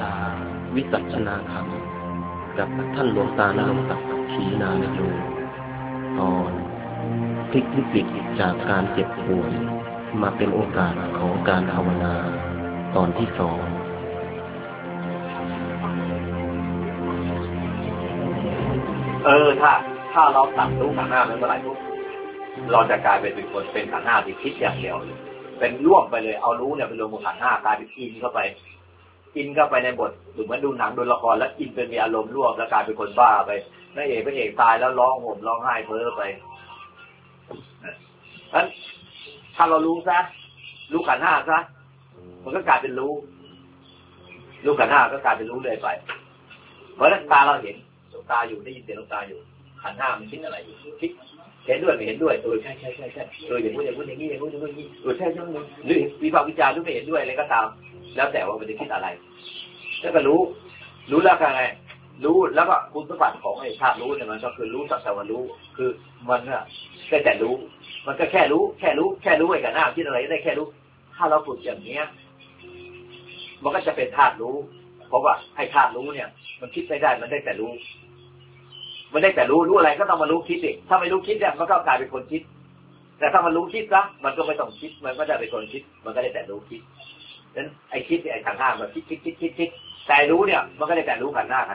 าวิสัชนาธรรมกับท่านหลวงตานรงค์ศักดิ์ขีนานโยตอนพลิกวิกฤตจากการเจ็บป่วยมาเป็นโอกาสของการภาวนาตอนที่2 ถ้าเราตัดรู้ขันธ์ห้าเมื่อไหร่ทุกเราจะกลายเป็นคนเป็นขันธ์ห้าที่คิดอย่างเดียวเป็นร่วมไปเลยเอารู้เนี่ยเป็นรวมกับขันธ์ห้ากลายเป็นอินเข้าไปในบทหรือเหมือนดูหนังดูละครแล้วอินเป็นมีอารมณ์ร่วมแล้วกลายเป็นคนบ้าไปพระเอกตายแล้วร้องห่มร้องไห้เพ้อไปนั้นถ้าเรารู้ซะรู้ขันธ์ห้าซะมันก็กลายเป็นรู้ขันธ์ห้าก็กลายเป็นรู้เลยไปเพราะนั้นตาเราเห็นดวงตาอยู่ได้ยินเสียงดวงตาอยู่ขันธ์ห้ามันคิดอะไรอยู่คิดเห็นด้วยไม่เห็นด้วยใช่อย่างนี้อย่างนี้ใช่หรือวิพากษ์วิจารณ์หรือไม่เห็นด้วยอะไรก็ตามแล้วแต่ว่ามันจะคิดอะไรแล้วก็รู้แล้วไงรู้แล้วก็คุณสมบัติของไอ้ธาตุรู้เนี่ยมันก็คือรู้สักแต่ว่ารู้คือมันก็แต่รู้มันก็แค่รู้ไอ้กันหน้าคิดอะไรได้แค่รู้ถ้าเราฝึกอย่างเนี้ยมันก็จะเป็นธาตุรู้เพราะว่าไอ้ธาตุรู้เนี่ยมันคิดไม่ได้มันได้แต่รู้อะไรก็ต้องมารู้คิดอีกถ้าไม่รู้คิดเนี่ยมันก็กลายเป็นคนคิดแต่ถ้ามันรู้คิดซะมันก็ไม่ต้องคิดมันก็จะเป็นคนคิดมันก็ได้แต่รู้คิดนั้นไอ้คิดไอ้ขันธ์ห้ามันคิดแต่รู้เนี่ยมันก็ได้แต่รู้ขันธ์ห้า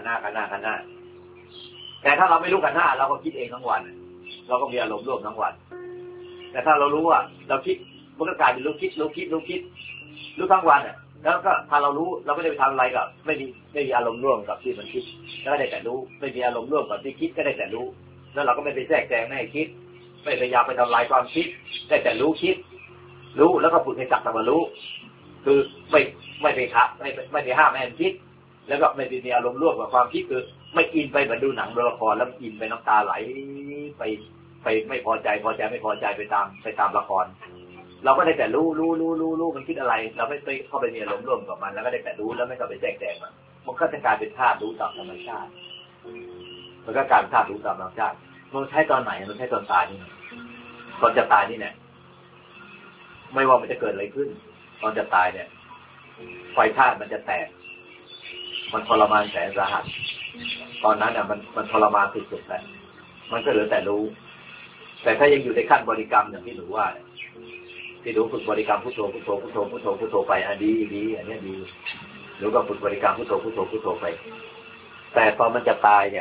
แต่ถ้าเราไม่รู้ขันธ์ห้าเราก็คิดเองทั้งวันเราก็มีอารมณ์ร่วมทั้งวันแต่ถ้าเรารู้ว่าเราคิดมันก็กลายเป็นรู้คิดรู้ทั้งวันเนี่ยแล้วก็ถ้าเรารู้เราไม่ได้ไปทำอะไรกับไม่มีอารมณ์ร่วมกับที่มันคิดก็ได้แต่รู้ไม่มีอารมณ์ร่วมกับที่คิดก็ได้แต่รู้แล้วเราก็ไม่ไปแทรกแซงไม่ให้คิดไม่พยายามไปทำลายความคิดได้แต่รู้คิดรู้แล้วก็ฝึกให้จับแต่ว่ารู้คือไม่ไปทับไม่ไปห้ามไม่ให้คิดแล้วก็ไม่มีอารมณ์ร่วมกับความคิดคือไม่อินไปเหมือนดูหนังดูละครแล้วอินไปน้ำตาไหลไปไม่พอใจไม่พอใจไปตามละครเราก็ได้แต่รู้มันคิดอะไรเราไม่ไปเข้าไปมีอารมณ์ร่วมกับมันแล้วก็ได้แต่รู้แล้วไม่เข้าไปแทรกแซงมันก็จะกลายเป็นธาตุรู้ตามธรรมชาติมันก็กลายเป็นธาตุรู้ตามธรรมชาติมันใช้ตอนไหนมันใช้ตอนตายนี่ตอนจะตายนี่เนี่ยไม่ว่ามันจะเกิดอะไรขึ้นตอนจะตายเนี่ยไฟธาตุมันจะแตกมันทรมานแสนสาหัสตอนนั้นเนี่ยมันทรมานสุดๆแล้วมันก็เหลือแต่รู้แต่ถ้ายังอยู่ในขั้นบริกรรมอย่างที่หนูว่าที่หนูฝึกบริกรรมพุทโธไปดีอันนี้ดีหนูก็ฝึกบริกรรมพุทโธไปแต่พอมันจะตายเนี่ย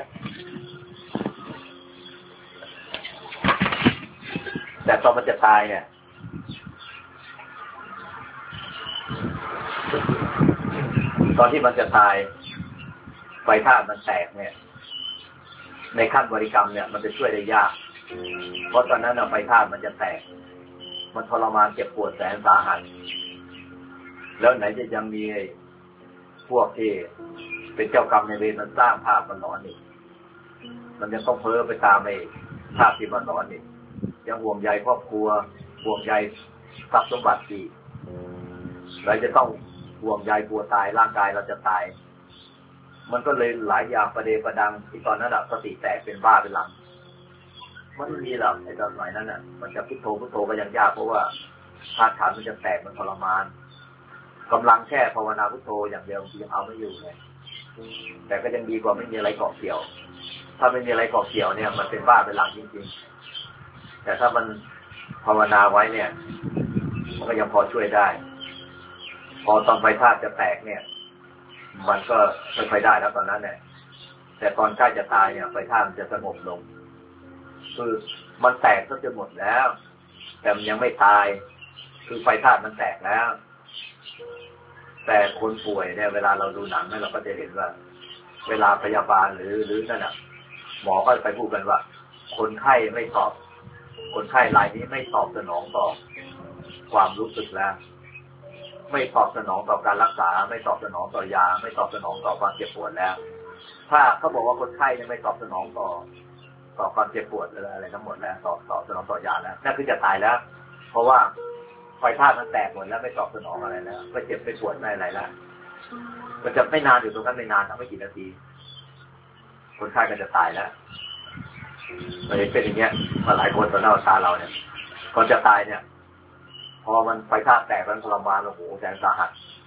ตอนที่มันจะตายไฟธาตุมันแตกเนี่ยในขั้นบริกรรมเนี่ยมันจะช่วยได้ยากเพราะตอนนั้นไฟธาตุมันจะแตกมันทรมานเจ็บปวดแสนสาหัสแล้วไหนจะยังมีพวกที่เป็นเจ้ากรรมในเวรมันสร้างภาพมันหลอนอีกมันจะต้องเพ้อไปตามไอ้ภาพที่มันหลอนอีกยังห่วงใยครอบครัวห่วงใยทรัพย์สมบัติอีกเราจะต้องห่วงใยกลัวตายร่างกายเราจะตายมันก็เลยหลายอย่างประเดประดังที่ตอนนั้นสติแตกเป็นบ้าเป็นหลังมันไม่มีหรอกในตอนสมัยนั้นมันจะพุทโธไปอย่างยากเพราะว่าธาตุขันธ์มันจะแตกมันทรมานกำลังแค่ภาวนาพุทโธอย่างเดียวยังเอาไม่อยู่เลยแต่ก็ยังดีกว่าไม่มีอะไรเกาะเกี่ยวถ้าไม่มีอะไรเกาะเกี่ยวเนี่ยมันเป็นบ้าเป็นหลังจริงๆแต่ถ้ามันภาวนาไว้เนี่ยมันก็ยังพอช่วยได้พอตอนไฟธาตุจะแตกเนี่ยมันก็ไม่ค่อยได้แล้วตอนนั้นเนี่ยแต่ตอนใกล้จะตายเนี่ยไฟธาตุมันจะสงบลงคือมันแตกก็จะหมดแล้วแต่มันยังไม่ตายคือไฟธาตุมันแตกแล้วแต่คนป่วยเนี่ยเวลาเราดูหนังเนี่ยเราก็จะเห็นว่าเวลาพยาบาลหรือนั่นน่ะหมอก็ไปพูดกันว่าคนไข้ไม่ตอบคนไข้รายนี้ไม่ตอบสนองต่อความรู้สึกแล้วไม่ตอบสนองต่อการรักษาไม่ตอบสนองต่อยาไม่ตอบสนองต่อความเจ็บปวดแล้วถ้าเขาบอกว่าคนไข้เนี่ยไม่ตอบสนองต่อความเจ็บปวดอะไรทั้งหมดแล้วตอบสนองต่อยาแล้วนั่นคือจะตายแล้วเพราะว่าไฟธาตุมันแตกหมดแล้วไม่ตอบสนองอะไรแล้วไม่เจ็บไม่ปวดไม่อะไรแล้วมันจะไม่นานอยู่ตรงนั้นไม่นานไม่กี่นาทีคนไข้ก็จะตายแล้วมันเป็นอย่างเงี้ยมาหลายคนต่อหน้าตาเราเนี่ยก่อนจะตายเนี่ยพอมันไฟธาตุแตกมันทรมานโอ้โหแสนสาหัส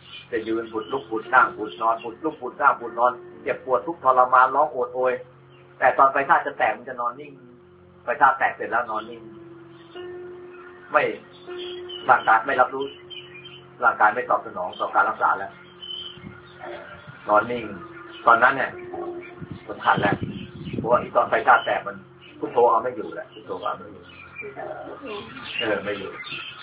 จะยืนบุดลุกบุดนั่งบุดนอนบุดลุกบุดนั่งบุดนอนเจ็บปวดทุกข์ทรมานร้องโอดโอยแต่ตอนไฟธาตุจะแตกมันจะนอนนิ่งไฟธาตุแตกเสร็จแล้วนอนนิ่งไม่ร่างกายไม่รับรู้ร่างกายไม่ตอบสนองต่อการรักษาแล้วนอนนิ่งตอนนั้นเนี่ยสำคัญแล้วเพราะว่าตอนไฟธาตุแตกมันพุทโธเอาไม่อยู่แหละพุทโธเอาไม่อยู่ไม่อยู่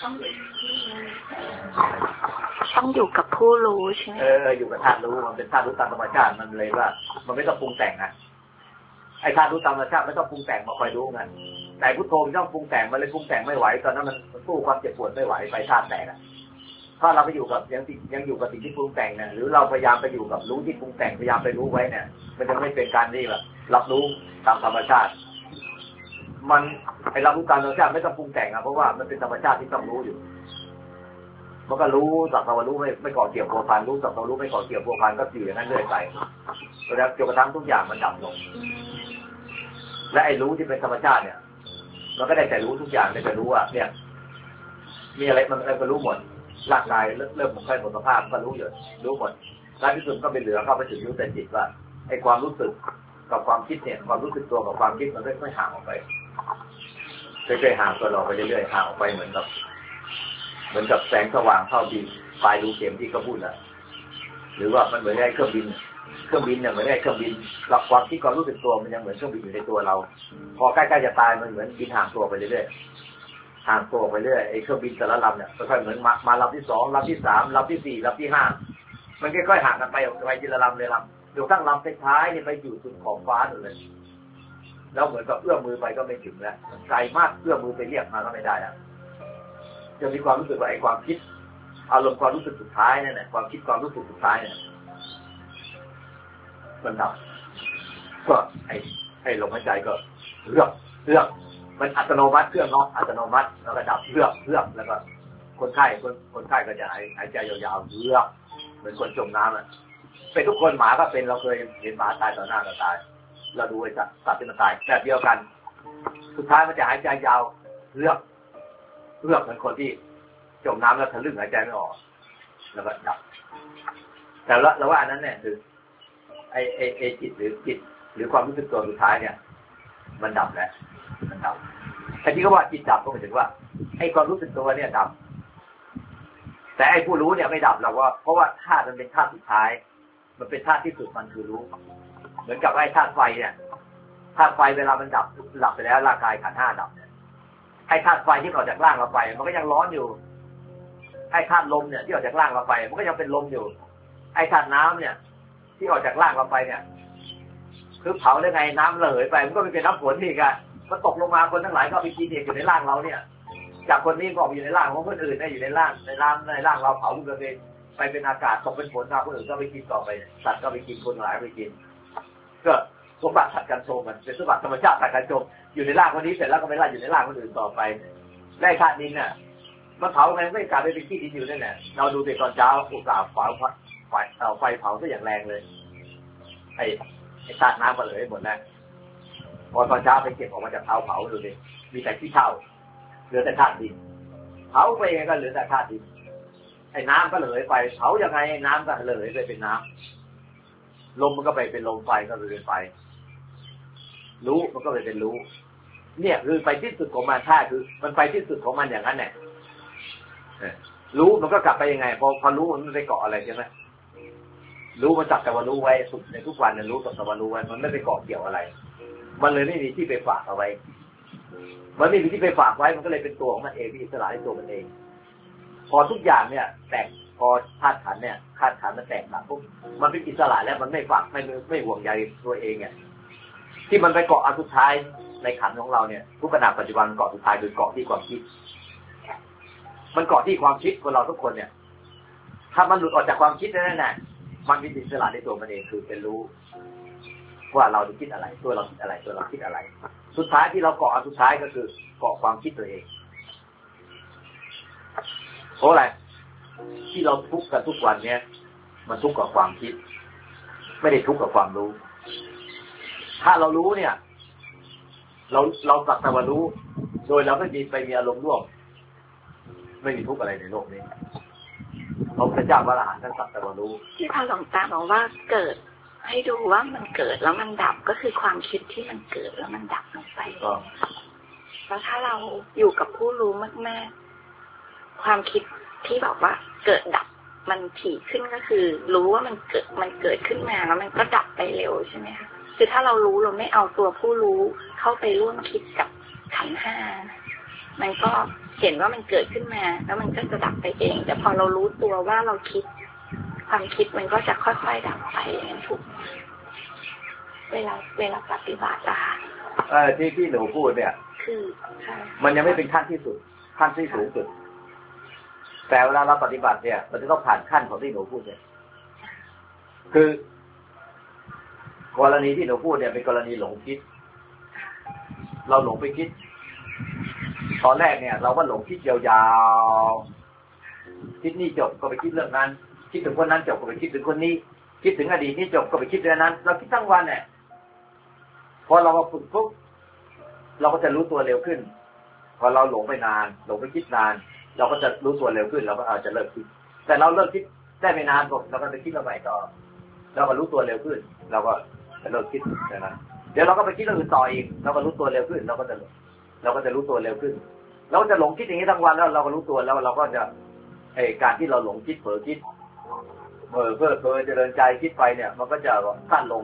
ต้องอยู่กับผู้รู้ใช่ไหมอยู่กับธาตุรู้มันเป็นธาตุรู้ตามธรรมชาติมันเลยว่ามันไม่ต้องปรุงแต่งนะไอ้ธาตุรู้ตามธรรมชาติไม่ต้องปรุงแต่งมาคอยรู้กันแต่พุทโธมันต้องปรุงแต่งมันเลยปรุงแต่งไม่ไหวตอนนั้นมันสู้ความเจ็บปวดไม่ไหวไฟธาตุแตกอ่ะถ้าเราไปอยู่กับยังอยู่กับสิ่งที่ปรุงแต่งเนี่ยหรือเราพยายามไปอยู่กับรู้ที่ปรุงแต่งพยายามไปรู้ไว้เนี่ยมันจะไม่เป็นการนี่แบบรับรู้ตามธรรมชาติมันไอ้รับรู้ตามธรรมชาติไม่ต้องปรุงแต่งอ่ะเพราะว่ามันเป็นธรรมชาติที่ต้องรู้อยู่มันก็รู้สักแต่ว่ารู้ไม่ก่อเกี่ยวพัวพันรู้สักแต่รู้ไม่ก่อเกี่ยวพัวพันก็อยู่อย่างนั้นเรื่อยไปแล้วจนกระทั่งทุกอย่างมันดับลงและไอ้รู้ที่เป็นธรรมชาติเนี่ยมันก็ได้แต่รู้ทุกอย่างได้แต่รู้ว่าเนี่ยมีอะไรมันก็รู้หมดร่างกายเริ่มค่อยหมดสภาพก็รู้อยู่รู้หมดแล้วที่สุดก็เป็นเหลือเข้าไปถึงรู้แต่จิตว่าไอ้ความรู้สึกกับความคิดเนี่ยความรู้สึกตัวกับความคิดมันค่อยๆห่างออกไปค่อยๆห่างตัวเราไปเรื่อยๆห่างออกไปเหมือนกับแสงสว่างเข้าดินปลายรูเข็มที่เขาพูดนะหรือว่ามันเหมือนไอ้เครื่องบินเนี่ยเหมือนไอ้เครื่องบินกับความคิดความรู้สึกตัวมันยังเหมือนเครื่องบินอยู่ในตัวเราพอใกล้ๆจะตายมันเหมือนบินห่างตัวไปเรื่อยๆห่างตัวไปเรื่อยไอ้เครื่องบินแต่ละลำเนี่ยค่อยๆเหมือนมาลำที่2ลำที่3ลำที่4ลำที่5มันค่อยๆห่างกันไปออกไปทีละลำเลยลำจนตั้งลำท้ายๆนี่ไปอยู่สุดขอบฟ้าเลยแล้วเหมือนกับเอื้อมมือไปก็ไม่ถึงแล้วไกลมากเอื้อมมือไปเรียกมาก็ไม่ได้แล้วจะมีความรู้สึกว่าไอ้ความคิดอารมณ์ความรู้สึกสุดท้ายนั่นแหละความคิดความรู้สึกสุดท้ายเนี่ยมันดับก็ไอ้ลมหายใจก็เลือกมันอัตโนมัติเครื่องน็อกอัตโนมัติแล้วก็ดับเลือกแล้วก็คนไข้ก็จะหายใจยาวๆเลือกเหมือนคนจมน้ำอ่ะเป็นทุกคนหมาก็เป็นเราเคยเห็นหมาตายต่อหน้าต่อตาเราดูไอ้สัตว์ที่มันตายแบบเดียวกันสุดท้ายมันจะหายใจยาวเลือกเหมือนคนที่จมน้ำแล้วทะลึ่งหายใจไม่ออกแล้วก็ดับแต่เราว่าอันนั้นเนี่ยคือไอ้จิตหรือความรู้สึกตัวสุดท้ายเนี่ยมันดับแล้วมันดับไอ้ที่เขาว่าจิตดับก็หมายถึงว่าไอ้ความรู้สึกตัวเนี่ยดับแต่ไอ้ผู้รู้เนี่ยไม่ดับหรอกว่าเพราะว่าธาตุมันเป็นธาตุสุดท้ายมันเป็นธาตุที่สุดมันคือรู้เหมือนกับไอ้ธาตุไฟเนี่ยธาตุไฟเวลามันดับไปแล้วร่างกายขันธ์5ดับเนี่ยไอ้ธาตุไฟที่ออกจากร่างเราไปมันก็ยังร้อนอยู่ไอ้ธาตุลมเนี่ยที่ออกจากร่างเราไปมันก็ยังเป็นลมอยู่ไอ้ธาตุน้ำเนี่ยที่ออกจากร่างเราไปเนี่ยคือเผาได้ไงน้ำระเหยไปมันก็เป็นน้ำฝนอีกอะมันตกลงมาคนทั้งหลายก็ไปกินเองอยู่ในร่างเราเนี่ยจากคนนี้ก็อยู่ในร่างของคนอื่นได้อยู่ในร่างเราเผาขึ้นไปเป็นอากาศตกเป็นฝนมาคนอื่นก็ไปกินต่อไปสัตว์ก็ไปกินคนหลายไปกินก็สมบัติสัตว์การชมมันเป็นสมบัติธรรมชาติสัตว์การชมอยู่ในร่างคนนี้เสร็จแล้วก็ไปไล่อยู่ในร่างคนอื่นต่อไปแร่ธาตุดินเนี่ยมันเผาไงไม่กลายไปเป็นขี้ดินอยู่นั่นแหละเราดูในตอนเช้าอุตส่าห์ไฟเผาซะอย่างแรงเลยไอ้ธาตุน้ำก็เลยหมดแล้วพอตอนเช้าไปเก็บออกมาจากเตาเผาดูดิมีแต่ขี้เถ้าเหลือแต่ธาตุดินเผาไปก็เหลือแต่ธาตุดินไอ้น้ำก็เหลยไปเผายังไงน้ำก็เหลยไปเป็นน้ำลมมันก็ไปเป็นลมไฟก็เป็นไฟรู้มันก็เป็นรู้เนี่ยคือไปที่สุดของมันท่าคือมันไปที่สุดของมันอย่างนั้นแหละรู้มันก็กลับไปยังไงพอรู้มันไปเกาะอะไรใช่ไหมรู้มันจับแต่ว่ารู้ไว้ในทุกวันเนี่ยรู้แต่ว่ารู้ไว้มันไม่ไปเกาะเกี่ยวอะไรมันเลยไม่มีที่ไปฝากเอาไว้มันไม่มีที่ไปฝากไว้มันก็เลยเป็นตัวของมันเองที่อิสระในตัวมันเองพอทุกอย่างเนี่ยแตกพอธาตุขันธ์เนี่ยธาตุขันธ์มันแตกต่างปุ๊บมันเป็นอิสระแล้วมันไม่ฝากไม่ห่วงใยตัวเองเนี่ยที่มันไปเกาะอันสุดท้ายในขันธ์ของเราเนี่ยทุกขณะปัจจุบันเกาะสุดท้ายคือเกาะที่ความคิดมันเกาะที่ความคิดของเราทุกคนเนี่ยถ้ามันหลุดออกจากความคิดนั่นแหละมันมีอิสระในตัวมันเองคือเป็นรู้ว่าเราจะคิดอะไรตัวเราคิดอะไรตัวเราคิดอะไรสุดท้ายที่เราเกาะอันสุดท้ายก็คือเกาะความคิดตัวเองเพราะอะไรที่เราทุกข์กันทุกวันเนี่ยมันทุกข์กับความคิดไม่ได้ทุกข์กับความรู้ถ้าเรารู้เนี่ยเราสักแต่ว่ารู้โดยเราไม่มีอารมณ์ร่วมไม่มีทุกข์อะไรในโลกนี้พระพุทธเจ้าพระอรหันต์ท่านสักแต่ว่ารู้ที่พระหลวงตาบอกว่าเกิดให้ดูว่ามันเกิดแล้วมันดับก็คือความคิดที่มันเกิดแล้วมันดับลงไปแล้วถ้าเราอยู่กับผู้รู้มากๆความคิดที่บอกว่าเกิดดับมันถี่ขึ้นก็คือรู้ว่ามันเกิดขึ้นมาแล้วมันก็ดับไปเร็วใช่ไหมคะคือถ้าเรารู้เราไม่เอาตัวผู้รู้เข้าไปร่วมคิดกับขันธ์ห้ามันก็เห็นว่ามันเกิดขึ้นมาแล้วมันก็จะดับไปเองแต่พอเรารู้ตัวว่าเราคิดความคิดมันก็จะค่อยๆดับไปอย่างนั้นถูกเวลาปฏิบัติอะค่ะที่หนูพูดเนี่ยคือมันยังไม่เป็นขั้นที่สุดขั้นที่สูงสุดแต่เวลาเราปฏิบัติเนี่ยมันจะต้องผ่านขั้นของที่หนูพูดเนี่ยคือกรณีที่หนูพูดเนี่ยเป็นกรณีหลงคิดเราหลงไปคิดตอนแรกเนี่ยเราก็หลงคิดยาวๆคิดนี่จบก็ไปคิดเรื่องนั้นคิดถึงคนนั้นจบก็ไปคิดถึงคนนี้คิดถึงอดีตนี่จบก็ไปคิดเรื่องนั้นเราคิดทั้งวันเนี่ยพอเรามาฝึกปุ๊บเราก็จะรู้ตัวเร็วขึ้นพอเราหลงไปนานหลงไปคิดนานเราก็จะรู้ตัวเร็วขึ้นเราก็อาจจะเลิกคิดแต่เราเลิกคิดได้ไม่นานเราก็จะคิดเราใหม่ต่อเราก็รู้ตัวเร็วขึ้นเราก็จะเลิกคิดนะเดี๋ยวเราก็ไปคิดเรื่องอื่นต่ออีกเราก็รู้ตัวเร็วขึ้นเราก็จะรู้ตัวเร็วขึ้นเราจะหลงคิดอย่างนี้ทั้งวันแล้วเราก็รู้ตัวแล้วเราก็จะการที่เราหลงคิดเผลอคิดเพ้อเจริญใจคิดไปเนี่ยมันก็จะสั้นลง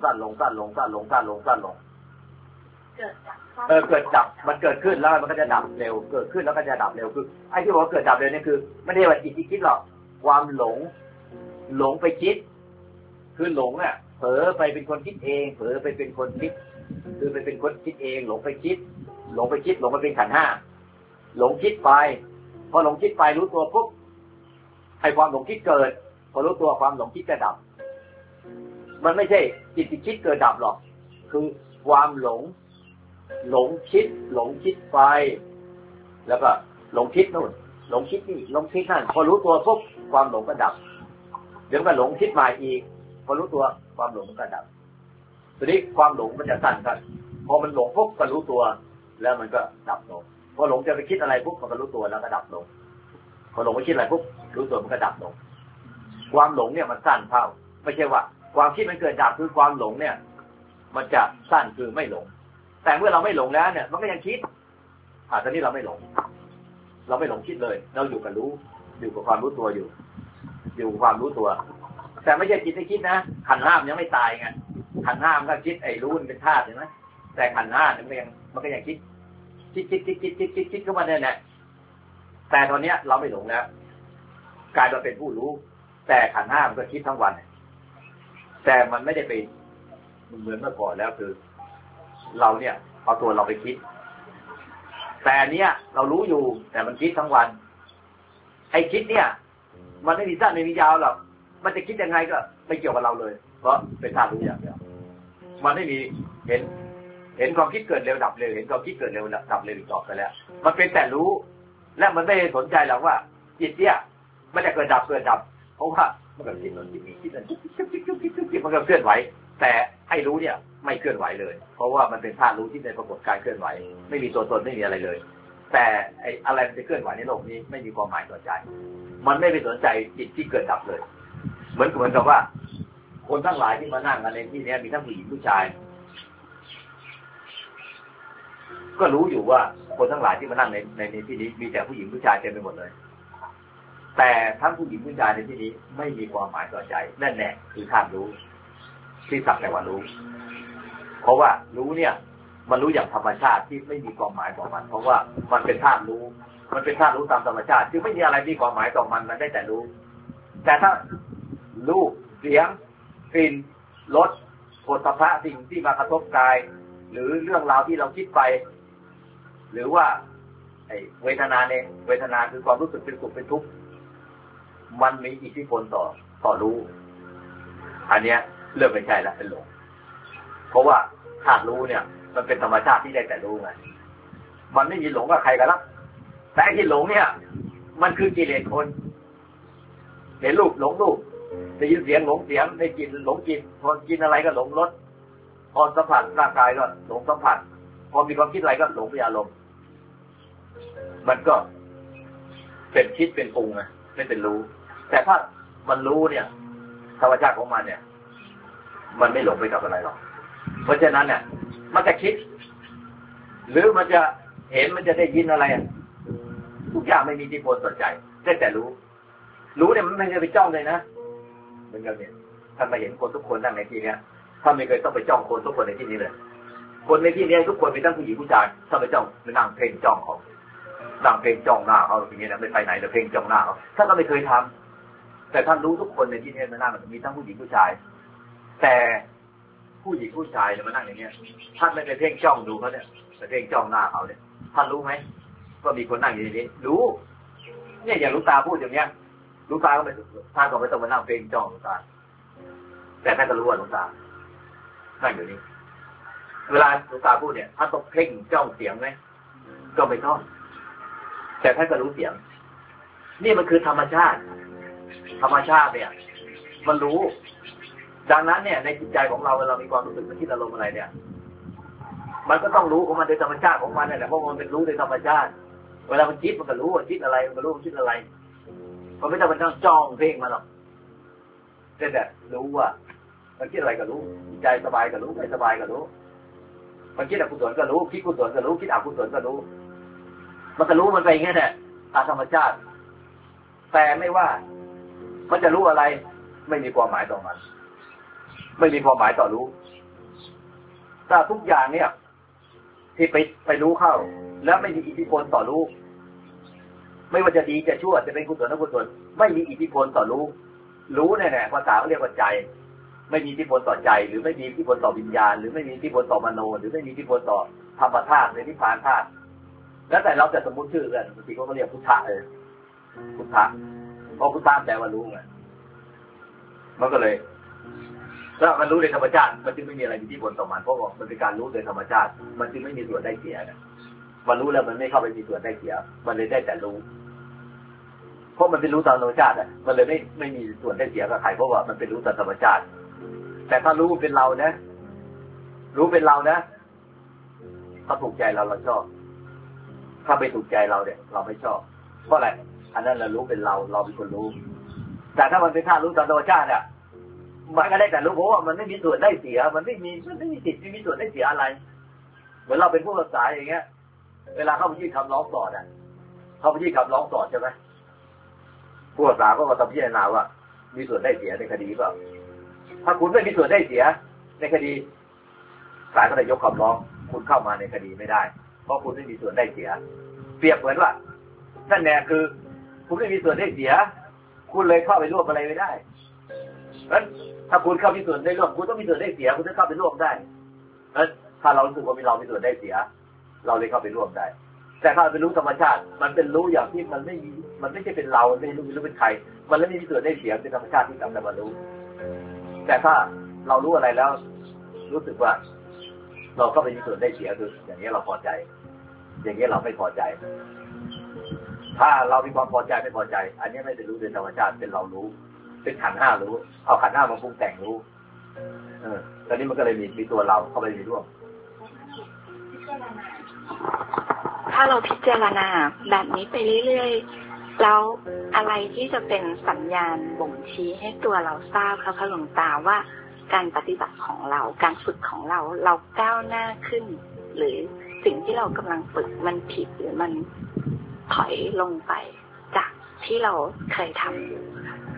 เกิดดับมันเกิดขึ้นแล้วมันก็จะดับเร็วเกิดขึ้นแล้วก็จะดับเร็วคือไอ้ที่บอกว่าเกิดดับเร็วนี่คือไม่ได้ว่าจิตที่คิดหรอกความหลงไปคิดคือหลงอ่ะเผลอไปเป็นคนคิดเองเผลอไปเป็นคนคิดคือไปเป็นคนคิดเองหลงไปคิดหลงไปเป็นขันธ์ห้าหลงคิดไปพอหลงคิดไปรู้ตัวปุ๊บไอ้ความหลงคิดเกิดพอรู้ตัวความหลงคิดจะดับมันไม่ใช่จิตที่คิดเกิดดับหรอกคือความหลงคิดไปแล้วก็หลงคิดนู่นหลงคิดนี่หลงคิดนั่นพอรู้ตัวปุ๊บความหลงก็ดับเดี๋ยวก็หลงคิดใหม่อีกพอรู้ตัวความหลงก็ดับทีนี้ความหลงมันจะสั้นกันพอมันหลงปุ๊บก็รู้ตัวแล้วมันก็ดับลงพอหลงจะไปคิดอะไรปุ๊บมันก็รู้ตัวแล้วก็ดับลงพอหลงไปคิดอะไรปุ๊บรู้ตัวมันก็ดับลงความหลงเนี่ยมันสั้นเท่าไม่ใช่ว่าความคิดมันเกิดดับคือความหลงเนี่ยมันจะสั้นคือไม่หลงแต่เมื่อเราไม่หลงแล้วเนี่ยมันก็ยังคิดตอนนี้เราไม่หลงคิดเลยเราอยู่กับรู้อยู่กับความรู้ตัวอยู่กับความรู้ตัวแต่ไม่ใช่จิตที่คิดนะขันธ์ห้ายังไม่ตายไงขันธ์ห้ามันก็คิดไอ้รู้มันเป็นธาตุใช่ไหมแต่ขันธ์ห้าเนี่ยมันก็ยังคิดเข้ามาเนี่ยแหละแต่ตอนนี้เราไม่หลงแล้วกลายมาเป็นผู้รู้แต่ขันธ์ห้ามันก็คิดทั้งวันแต่มันไม่ได้ไปเหมือนเมื่อก่อนแล้วคือเราเนี่ยเอาตัวเราไปคิดแต่เนี้ยเรารู้อยู่แต่มันคิดทั้งวันไอ้คิดเนี่ยมันไม่มีสั้นไม่มียาวหรอกมันจะคิดยังไงก็ไม่เกี่ยวกับเราเลยเพราะเป็นธาตุรู้อย่างเดียวมันไม่มีเห็นความคิดเกิดเร็วดับเร็วเห็นความคิดเกิดเร็วดับเร็วต่อไปแล้วมันเป็นแต่รู้และมันไม่สนใจหรอกว่าจิตเนี่ยไม่ได้เกิดดับเพราะว่ามันก็คิดนั้นคิดนั้นคิดมันก็เคลื่อนไหวแต่ไอ้รู้เนี่ยไม่เคลื่อนไหวเลยเพราะว่ามันเป็นธาตุรู้ที่ในปรากฏการเคลื่อนไหวไม่มีตัวตนไม่มีอะไรเลยแต่ไอ้อะไรมันจะเคลื่อนไหวในโลกนี้ไม่มีความหมายต่อใจมันไม่ไปสนใจจิตที่เกิดดับเลยเหมือนกับว่าคนทั้งหลายที่มานั่งกันในที่นี้มีทั้งผู้หญิงผู้ชายก็รู้อยู่ว่าคนทั้งหลายที่มานั่งในที่นี้มีแต่ผู้หญิงผู้ชายเต็มไปหมดเลยแต่ทั้งผู้หญิงผู้ชายในที่นี้ไม่มีความหมายต่อใจนั่นแหละคือธาตุรู้ที่สักแต่ว่ารู้เพราะว่ารู้เนี่ยมันรู้อย่างธรรมชาติที่ไม่มีความหมายของมันเพราะว่ามันเป็นธาตุรู้มันเป็นธาตุรู้ตามธรรมชาติคือไม่มีอะไรมีความหมายต่อมันได้แต่รู้แต่ถ้ารูปเสียงกลิ่นรสโผฏฐัพพะสิ่งที่มากระทบกายหรือเรื่องราวที่เราคิดไปหรือว่าไอ้เวทนาเนี่ยเวทนาคือความรู้สึกเป็นสุขเป็นทุกข์มันมีอิทธิพลต่อรู้อันเนี้ยเริ่มไม่ใช่แล้วเป็นหลงเพราะว่าธาตุรู้เนี่ยมันเป็นธรรมชาติที่ได้แต่รู้ไงมันไม่มีหลงกับใครกันละแต่ที่หลงเนี่ยมันคือกิเลสคนเห็นรูปหลงรูปได้ยินเสียงหลงเสียงได้กลิ่นหลงกลิ่นพอกินอะไรก็หลงรสพอสัมผัสร่างกายก็หลงสัมผัสพอมีความคิดอะไรก็หลงไปอารมณ์มันก็เป็นคิดเป็นปรุงไงไม่เป็นรู้แต่ถ้ามันรู้เนี่ยธรรมชาติของมันเนี่ยมันไม่หลงไปกับอะไรหรอกเพราะฉะนั้นเนี่ยมันจะคิดหรือมันจะเห็นมันจะได้ยินอะไรทุกอย่างไม่มีอิทธิพลต่อใจแต่รู้เนี่ยมันไม่เคยไปจ้องเลยนะเหมือนกันเนี่ยท่านมาเห็นคนทุกคนนั่งในที่เนี้ยท่านไม่เคยต้องไปจ้องคนทุกคนในที่นี้เลยคนในที่นี้ทุกคนมีทั้งผู้หญิงผู้ชายท่านไปจ้องไปนั่งเพ่งจ้องเขานั่งเพ่งจ้องหน้าเขาอย่างเงี้ยนะไม่ไปไหนแต่เพ่งจ้องหน้าเขาท่านก็ไม่เคยทำแต่ท่านรู้ทุกคนในที่นี้มานั่งมีทั้งผู้หญิงผู้ชายแต่ผู้หญิงผู้ชายเนี่ยมานั่งอย่างเงี้ยท่านไม่ไปเพ่งจ้องดูเขาเนี่ยไปเพ่งจ้องหน้าเขาเนี่ยท่านรู้ไหมว่ามีคนนั่งอยู่ในนี้รู้เนี่ยอย่างหลวงตาพูดอย่างเงี้ยหลวงตาก็ไม่ท่านก็ไม่ต้องมานั่งเพ่งจ้องหลวงตาแต่ท่านก็รู้ว่าหลวงตานั่งอยู่นี่เวลาหลวงตาพูดเนี่ยท่านต้องเพ่งจ้องเสียงไหมก็ไม่ต้องแต่ท่านก็รู้เสียงนี่มันคือธรรมชาติเนี่ยมันรู้ดังนั้นเนี่ยในจิตใจของเราเวลามีความรู้สึกมันคิดอารมณ์อะไรเนี่ยมันก็ต้องรู้ของมันโดยธรรมชาติของมันนี่แหละเพราะมันเป็นรู้โดยธรรมชาติเวลามันคิดมันก็รู้ว่าคิดอะไรมันก็รู้มันคิดอะไรมันไม่ต้องมันต้องจ้องเพ่งมันหรอกแต่รู้ว่ามันคิดอะไรก็รู้ใจสบายก็รู้ไม่สบายก็รู้มันคิดอกุศลก็รู้คิดกุศลก็รู้คิดอกุศลก็รู้มันก็รู้มันไปอย่างนี้แหละตามธรรมชาติแต่ไม่ว่ามันจะรู้อะไรไม่มีความหมายต่อมันไม่มีความหมายต่อรู้ถ้าทุกอย่างเนี่ยที่ไปรู้เข้าแล้วไม่มีอิทธิพลต่อรู้ไม่ว่าจะดีจะชั่วจะเป็นกุศลอกุศลไม่มีอิทธิพลต่อรู้แน่ๆภาษาเขาเรียกว่าใจไม่มีอิทธิพลต่อใจหรือไม่มีอิทธิพลต่อวิญญาณหรือไม่มีอิทธิพลต่อมโนหรือไม่มีอิทธิพลต่อธรรมธาตุในนิพพานธาตุแล้วแต่เราจะสมมุติชื่อกันบางทีเขาเรียกพุทธะพุทธะเพราะพุทธะแปลว่ารู้ไงมันก็เลยถ้ามันรู้ในธรรมชาติมันจึงไม่มีอะไรมีอิทธิพลต่อมันเพราะว่ามันเป็นการรู้โดยธรรมชาติมันจึงไม่มีส่วนได้เสียนะมันรู้แล้วมันไม่เข้าไปมีส่วนได้เสียมันเลยได้แต่รู้เพราะมันเป็นรู้ตามธรรมชาติมันเลยไม่มีส่วนได้เสียกับใครเพราะว่ามันเป็นรู้ตามธรรมชาติแต่ถ้ารู้เป็นเรานะรู้เป็นเรานะถ้าถูกใจเราชอบถ้าไม่ถูกใจเราเนี่ยเราไม่ชอบเพราะอะไรอันนั้นเรารู้เป็นเราเป็นคนรู้แต่ถ้ามันเป็นธาตุรู้ตามธรรมชาติมันก็ได้แต่รู้เพราะว่ามันไม่มีส่วนได้เสียมันไม่มีสิทธิ์ไม่มีส่วนได้เสียอะไรเหมือนเราเป็นผู้รักษาอย่างเงี้ยเวลาเข้าไปยื่นคำร้องต่อเข้าไปยื่นคำร้องต่อใช่ไหมผู้รักษาก็มาพิจารณาว่ามีส่วนได้เสียในคดีเปล่าถ้าคุณไม่มีส่วนได้เสียในคดีศาลก็จะยกคำร้องคุณเข้ามาในคดีไม่ได้เพราะคุณไม่มีส่วนได้เสียเปรียบเหมือนว่านั่นแน่คือคุณไม่มีส่วนได้เสียคุณเลยเข้าไปร่วมอะไรไม่ได้เพราะฉะนั้นถ้าคุณเข้ามีส่วนได้ร่วมคุณต้องมีส่วนได้เสียคุณจะเข้าไปร่วมได้เพราะฉะนั้นถ้าเรารู้ว่าเรามีส่วนได้เสียเราเลยเข้าไปร่วมได้แต่ถ้าเป็นรู้ธรรมชาติมันเป็นรู้อย่างที่มันไม่ใช่เป็นเราไม่รู้เป็นใครมันไม่มีส่วนได้เสียเป็นธรรมชาติที่ทำแต่มารู้แต่ถ้าเรารู้อะไรแล้วรู้สึกว่าเราก็ไปมีส่วนได้เสียคืออย่างนี้เราพอใจอย่างนี้เราไม่พอใจถ้าเรามีความพอใจไม่พอใจอันนี้ไม่ได้รู้โดยธรรมชาติเป็นเรารู้เป็นขันธ์ห้ารู้เอาขันธ์ห้ามาปรุงแต่งรู้ตอนนี้มันก็เลยมีตัวเราเข้าไปมีร่วมถ้าเราพิจารณาแบบนี้ไปเรื่อยๆแล้วอะไรที่จะเป็นสัญญาณบ่งชี้ให้ตัวเราทราบคะหลวงตาว่าการปฏิบัติของเราการฝึกของเราก้าวหน้าขึ้นหรือสิ่งที่เรากำลังฝึกมันผิดหรือมันถอยลงไปจากที่เราเคยทำอยู่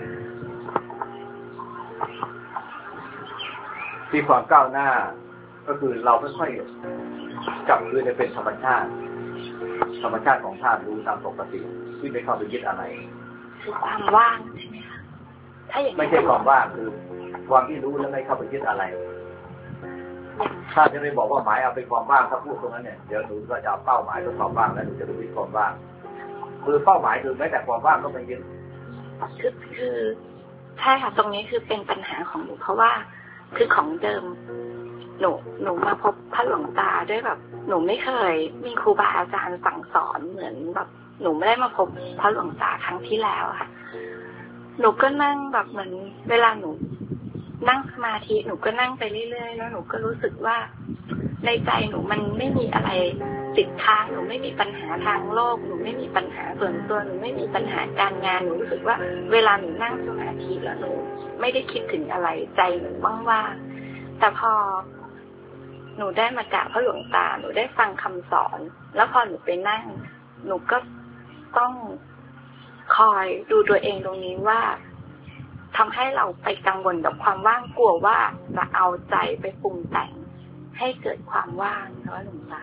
ที่ความก้าวหน้าก็คือเราค่อยๆกลับคืนไปเป็นธรรมชาติของธาตุรู้ตามปกติที่ไม่เข้าไปยึดอะไรคือความว่างใช่ไหมคะถ้าอย่างไม่ใช่ความว่างคือความที่รู้แล้วไม่เข้าไปยึดอะไรถ้าจะไม่บอกว่าหมายเอาเป็นความว่างถ้าพูดตรงนั้นเนี่ยเดี๋ยวหนูก็จะเอาเป้าหมายเป็นความว่างแล้วหนูจะไปยึดความว่างคือเป้าหมายคือแม้แต่ความว่างก็ไม่ยึดคือใช่ค่ะตรงนี้คือเป็นปัญหาของหนูเพราะว่าคือของเดิมหนูมาพบพระหลวงตาด้วยแบบหนูไม่เคยมีครูบาอาจารย์สั่งสอนเหมือนแบบหนูไม่ได้มาพบพระหลวงตาครั้งที่แล้วค่ะหนูก็นั่งแบบเหมือนเวลาหนูนั่งสมาธิหนูก็นั่งไปเรื่อยๆแล้วหนูก็รู้สึกว่าในใจหนูมันไม่มีอะไรติดค้างหนูไม่มีปัญหาทางโลกหนูไม่มีปัญหาส่วนตัวหนูไม่มีปัญหาการงานหนูรู้สึกว่าเวลาหนูนั่งสมาธิแล้วหนูไม่ได้คิดถึงอะไรใจหนูว่างๆแต่พอหนูได้มากราบพระหลวงตาหนูได้ฟังคำสอนแล้วพอหนูไปนั่งหนูก็ต้องคอยดูตัวเองตรงนี้ว่าทำให้เราไปกังวลกับความว่างกลัวว่าจะเอาใจไปปรุงแต่งให้เกิดความว่างนะหลวงตา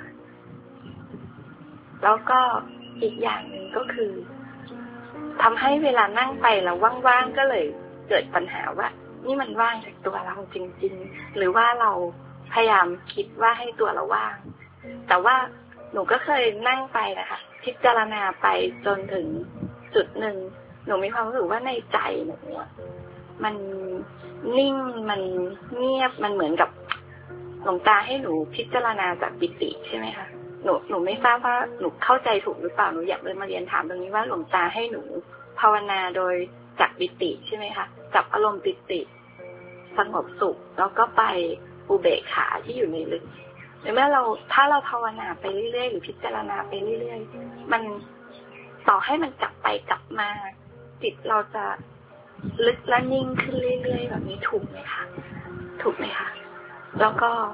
แล้วก็อีกอย่างหนึ่งก็คือทำให้เวลานั่งไปแล้วว่างๆก็เลยเกิดปัญหาว่านี่มันว่างจากตัวเราจริงๆหรือว่าเราพยายามคิดว่าให้ตัวเราว่างแต่ว่าหนูก็เคยนั่งไปนะคะพิจารณาไปจนถึงจุดหนึ่งหนูมีความรู้สึกว่าในใจหนูมันนิ่งมันเงียบมันเหมือนกับหลวงตาให้หนูพิจารณาจากปิติใช่ไหมคะหนูไม่ทราบว่าหนูเข้าใจถูกหรือเปล่าหนูอยากเลยมาเรียนถามตรงนี้ว่าหลวงตาให้หนูภาวนาโดยจากปิติใช่ไหมคะจับอารมณ์ปิติสงบสุขแล้วก็ไปอุเบกขาที่อยู่ในลึกเมื่อถ้าเราภาวนาไปเรื่อยๆหรือพิจารณาไปเรื่อยๆมันต่อให้มันกลับไปกลับมาจิตเราจะลึกและนิ่งขึ้นเรื่อยๆแบบนี้ถูกไหมคะถูกไหมคะแล้ว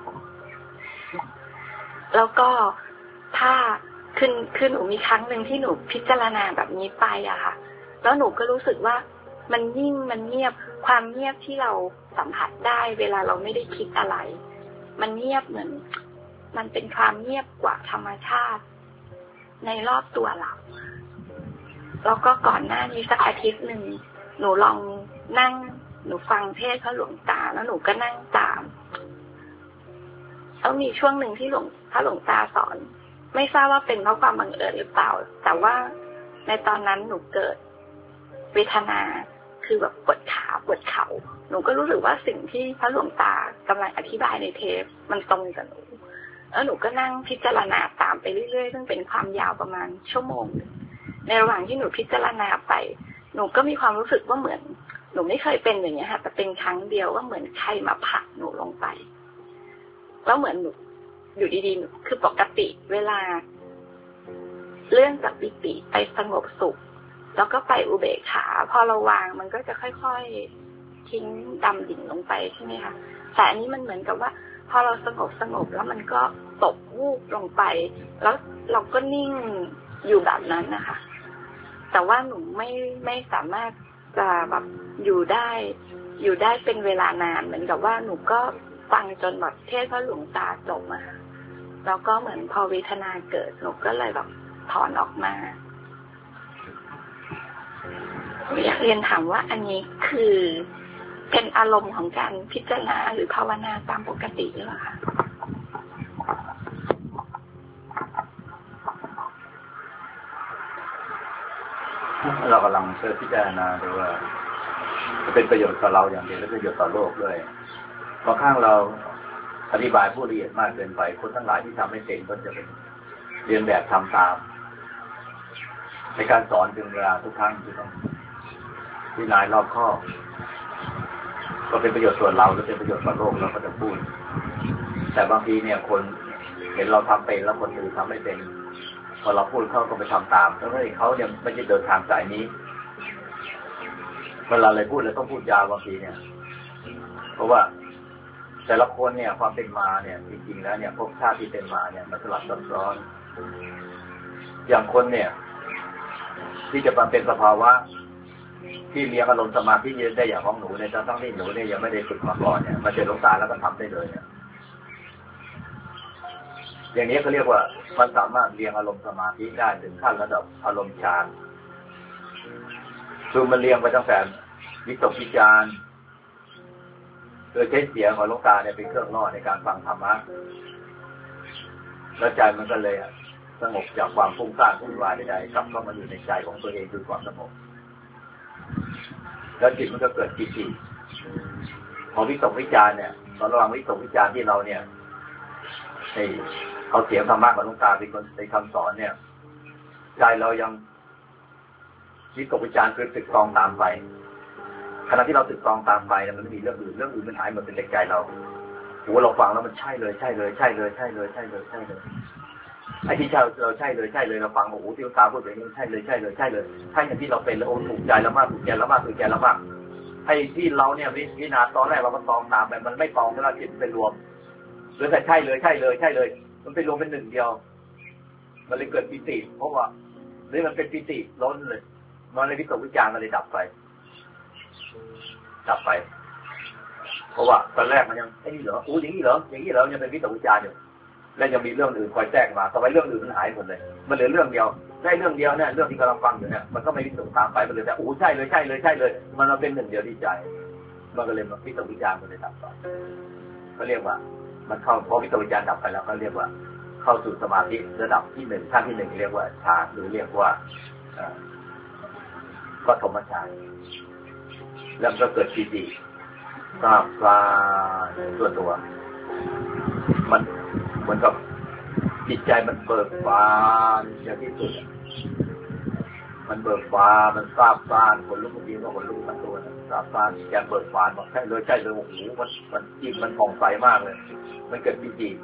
ก็ถ้าคือหนูมีครั้งหนึ่งที่หนูพิจารณาแบบนี้ไปอะค่ะแล้วหนูก็รู้สึกว่ามันนิ่งมันเงียบความเงียบที่เราสัมผัสได้เวลาเราไม่ได้คิดอะไรมันเงียบเหมือนมันเป็นความเงียบกว่าธรรมชาติในรอบตัวเราแล้วก็ก่อนหน้านี้สักอาทิตย์หนึ่งหนูลองนั่งหนูฟังเทศน์พระหลวงตาแล้วหนูก็นั่งตามแล้วมีช่วงหนึ่งที่พระหลวงตาสอนไม่ทราบว่าเป็นเพราะความบังเอิญหรือเปล่าแต่ว่าในตอนนั้นหนูเกิดเวทนาคือแบบปวดขาปวดเข่าหนูก็รู้สึกว่าสิ่งที่พระหลวงตากำลังอธิบายในเทปมันตรงกับหนูแล้วหนูก็นั่งพิจารณาตามไปเรื่อยๆซึ่งเป็นความยาวประมาณชั่วโมงในระหว่างที่หนูพิจารณาไปหนูก็มีความรู้สึกว่าเหมือนหนูไม่เคยเป็นอย่างนี้ค่ะแต่เป็นครั้งเดียวว่าเหมือนใครมาผลักหนูลงไปแล้วเหมือนหนูอยู่ดีๆหนูคือปกติเวลาเลื่อนจากปิติไปสงบสุขแล้วก็ไปอุเบกขาพอเราวางมันก็จะค่อยๆทิ้งดำดิ่งลงไปใช่ไหมคะแต่อันนี้มันเหมือนกับว่าพอเราสงบแล้วมันก็ตกวูบลงไปแล้วเราก็นิ่งอยู่แบบนั้นนะคะแต่ว่าหนูไม่สามารถจะแบบอยู่ได้เป็นเวลานานเหมือนกับว่าหนูก็ฟังจนแบบเทศน์พระหลวงตาจบมาแล้วก็เหมือนพอเวทนาเกิดหนูก็เลยแบบถอนออกมาอยากเรียนถามว่าอันนี้คือเป็นอารมณ์ของการพิจารณาหรือภาวนาตามปกติหรือเปล่าคะเรากำลังพิจารณาดูว่าจะเป็นประโยชน์ต่อเราอย่างเดียวและประโยชน์ต่อโลกด้วยบางครั้งเราอธิบายผู้ละเอียดมากเกินไปคนทั้งหลายที่ทำไม่เป็นก็จะเป็นเรียนแบบทำตามในการสอนจึงเวลาทุกครั้งที่ต้องวินัยรอบคอบก็เป็นประโยชน์ส่วนเราและเป็นประโยชน์ต่อโลกเราก็จะพูดแต่บางทีเนี่ยคนเห็นเราทำเป็นแล้วคนอื่นทำไม่เป็นพอเราพูดเขาก็ไปทำตามเพราะว่าเขาเนี่ยไม่ใช่เดินทางสายนี้เวลาเลยพูดแล้วต้องพูดยาวบางทีเนี่ยเพราะว่าแต่ละคนเนี่ยความเป็นมาเนี่ยจริงๆแล้วเนี่ยภพชาติที่เป็นมาเนี่ยมันสลับซับซ้อนอย่างคนเนี่ยที่จะมาเป็นสภาวะที่เรียนอารมณ์สมาธิยืนได้อย่างของหนูเนี่ยทั้งที่หนูเนี่ยยังไม่ได้ฝึกมาก่อนเนี่ยมาเจอหลวงตาแล้วก็ทำได้เลยเนี่ยอย่างนี้เขาเรียกว่ามันสามารถเรียนอารมณ์สมาธิได้ถึงขั้นระดับอารมณ์ฌานคือมันเรียงไปตั้งแต่วิตกวิจารณ์โดยใช้เสียงของหลวงตาเนี่ยเป็นเครื่องล่อในการฟังธรรมะแล้วใจมันก็เลยสงบจากความฟุ้งซ่านวุ่นวายใดๆกลับเข้ามาอยู่ในใจของตัวเองด้วยความสงบแล้วจิตมันก็เกิดปิติพอวิตกวิจารณ์เนี่ยตอนระหว่างวิตกวิจารณ์ที่เราเนี่ยเขาเสียงธรรมะของหลวงตาเป็นคนในคำสอนเนี่ยใจเรายังวิตกวิจารณ์คือตึกตองตามไปขณะที่เราตึกตรองตามไปเนี่ยมันไม่มีเรื่องอื่นมันหายหมดเป็นใจเราโอ้เราฟังแล้วมันใช่เลยไอ้ที่เราใช่เลยเราฟังโอ้โหที่ตาพูดแบบนี้ใช่เลยใช่อย่างที่เราเป็นแล้วโอ้ถูกใจแล้วมากไอ้ที่เราเนี่ยวินาตอนแรกเราก็ตองตามไปมันไม่ตองแล้วเราจิตเป็นรวมหรือแต่ใช่เลยมันเป็นรวมเป็นหนึ่งเดียวมันเลยเกิดปิติเพราะว่านี่มันเป็นปิติล้นเลยมันเลยวิตกวิจารมันเลยดับไปเพราะว่าตอนแรกมันยังไอ้นี่เหรอโอ้อย่างนี้เหรอยังเป็นวิตกวิจารอยู่และยังมีเรื่องอื่นคอยแทรกมาต่อไปเรื่องอื่นมันหายหมดเลยมันเหลือเรื่องเดียวได้เรื่องเดียวเนี่ยเรื่องที่กำลังฟังอยู่เนี่ยมันก็ไม่วิตกตามไปมันเลยแต่โอ้ใช่เลยมันมาเป็นหนึ่งเดียวที่ใจมันก็เลยมาวิตกวิจารมันเลยดับไปเขาเรียกว่ามันเข้าพอวิตกวิจารดับไปแล้วเขาเรียกว่าเข้าสู่สมาธิระดับที่หนึ่งขั้นที่หนึ่งเรียกว่าฌานหรือเรียกว่าปฐมฌานแล้วก็เกิดปีติทราบว่าตัวมันเหมือนกับจิตใจมันเบิกบานอย่างที่สุดมันเบิกบานมันทราบซ่านคนลุกจริงว่าคนลุกทั้งตัวทราบซ่านแกเบิกบานบอกใช่เลยโอ้โหมันจิตมันผ่องใสมากเลยมันเกิดปีติ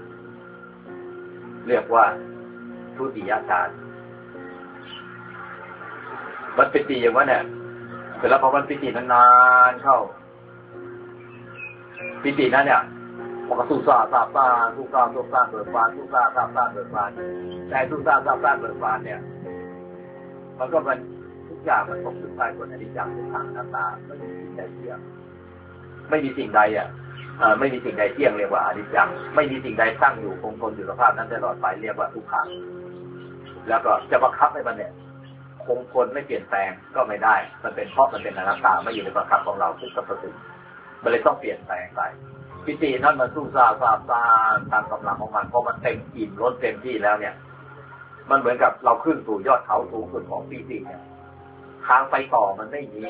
เรียกว่าทุติยฌานมันเป็นปีอย่างว่าเนี่ยเสร็จแล้วพอมันปีตินานๆเข้าปีตินั้นเนี่ยมันก็สู้ซ่าเบิกบานสู้ซ่าเบิกบานแต่สู้ซ่าเบิกบานเนี่ยมันก็มันทุกอย่างมันตกอยู่ใต้กฎอนิจจังทุกขังอนัตตาไม่มีสิ่งใดเที่ยงไม่มีสิ่งใดไม่มีสิ่งใดเที่ยงเรียกว่าอนิจจังไม่มีสิ่งใดตั้งอยู่คงทนอยู่สภาพนั้นตลอดไปเรียกว่าทุกขังแล้วก็จะบังคับให้มันเนี่ยคงทนไม่เปลี่ยนแปลงก็ไม่ได้มันเป็นเพราะมันเป็นอนัตตาไม่อยู่ในบังคับของเราทุกประการมันเลยต้องเปลี่ยนแปลงไปปิตินั้นมันสู้ซ่าตามกำลังของมันพอมันเต็มอิ่มล้นเต็มที่แล้วเนี่ยมันเหมือนกับเราขึ้นสู่ยอดเขาสูงสุดของปิติเนี่ยทางไปต่อมันไม่มี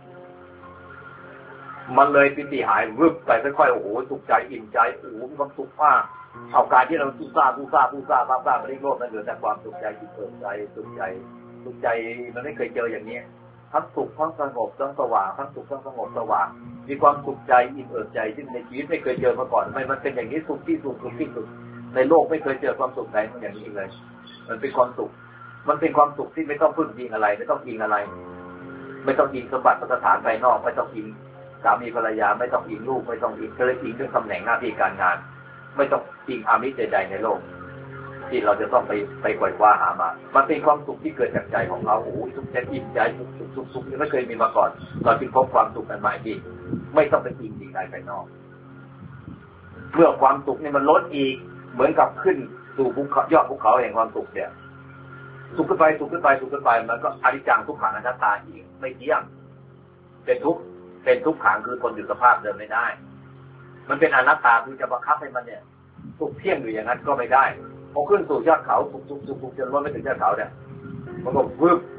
มันเลยปิติหายวึบไปค่อยๆโอ้โหสุขใจอิ่มใจโอ้โหมีความสุขมากเอาการที่เราสู้ซ่ามันได้โลดมันเหลือแต่ความสุขใจอิ่มเอิบใจสุขใจมันไม่เคยเจออย่างนี้ทั้งสุขทั้งสงบทั้งสว่างทั้งสุขทั้งสงบสว่างมีความสุขใจอิ่มเอิบใจที่ในชีวิตไม่เคยเจอมาก่อนมันเป็นอย่างนี้สุขที่สุดในโลกไม่เคยเจอความสุขไหนอย่างนี้เลยมันเป็นความสุขที่ไม่ต้องพึ่งพิงอะไรไม่ต้องอิงอะไรไม่ต้องอิงสมบัติสถานภายนอกไม่ต้องอิงสามีภรรยาไม่ต้องอิงลูกไม่ต้องอิงเรื่องตำแหน่งหน้าที่การงานไม่ต้องอิงอามิตรใดๆในโลกที่เราจะต้องไปไขว่คว้าหามามันเป็นความสุขที่เกิดจากใจของเราโอ้ยสุขใจอิ่มใจสุขที่ไม่เคยมีมาก่อนเราจึงพบความสุขอันใหม่ที่ไม่ต้องไปอิงสิ่งใดภายนอกเมื่อความสุขนี่มันลดอีกเหมือนกับขึ้นสู่ยอดภูเขาแห่งความสุขเนี่ยสุขขึ้นไปมันก็อนิจจังทุกขังอนัตตาอีกไม่เที่ยงเป็นทุกขังคือทนอยู่สภาพเดิมไม่ได้มันเป็นอนัตตาคือจะบังคับให้มันเนี่ยสุขเที่ยงอยู่อย่างนั้นก็ไม่ได้พอขึ้นสู่ยอดเขาสุขจนล้นไปถึงยอดเขาเนี่ยมันก็วึบ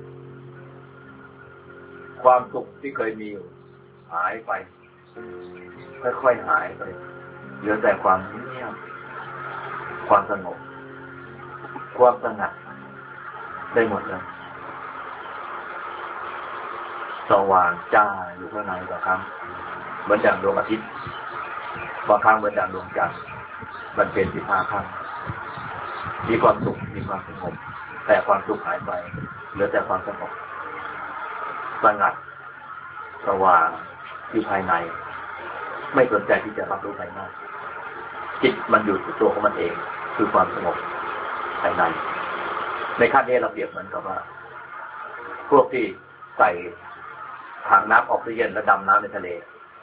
ความสุขที่เคยมีหายไปค่อยๆหายไปเหลือแต่ความเงียบความสงบความสงัดได้หมดเลยสว่างจ้าอยู่ข้างในบางครั้งเหมือนอย่างดวงอาทิตย์บางครั้งเหมือนอย่างดวงจันทร์มันเป็น15 ค่ำมีความสุขมีความสงบแต่ความสุขหายไปเหลือแต่ความสงบสงัดสว่างอยู่ภายในไม่สนใจที่จะรับรู้ภายนอกจิตมันอยู่ที่ตัวของมันเองคือความสงบภายในในขั้นนี้เราเปรียบเหมือนกับว่าพวกที่ใส่ถังน้ำออกซิเจนและดำน้ำในทะเล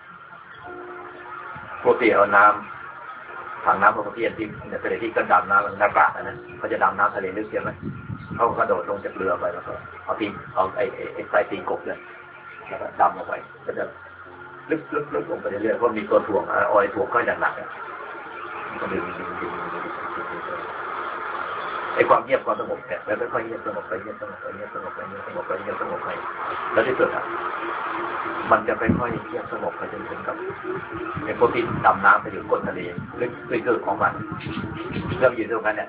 พวกที่เอาน้ำถังน้ำออกซิเจนที่ในทะเลที่ก็ดำน้ำมันอากาศนะเขาจะดำน้ำทะเลลึกใช่ไหมเขากระโดดลงจากเรือไปแล้วก็เอาไอ้ใส่ตีนกบเนี่ยแล้วก็ดำลงไปก็จะลึกลงไปเรื่อยๆเพราะมีตัวถ่วงออยถ่วงก็อย่างหนักก็ดึงไอ้ความเงียบความสงบแค่แล้วค่อยๆเงียบสงบไปแล้วที่สุดมันจะค่อยๆเงียบสงบไปจนถึงกับไอ้พวกที่ดำน้ำไปอยู่ก้นทะเลลึกด้วยของมันเริ่มอยู่ตรงนั้นเนี่ย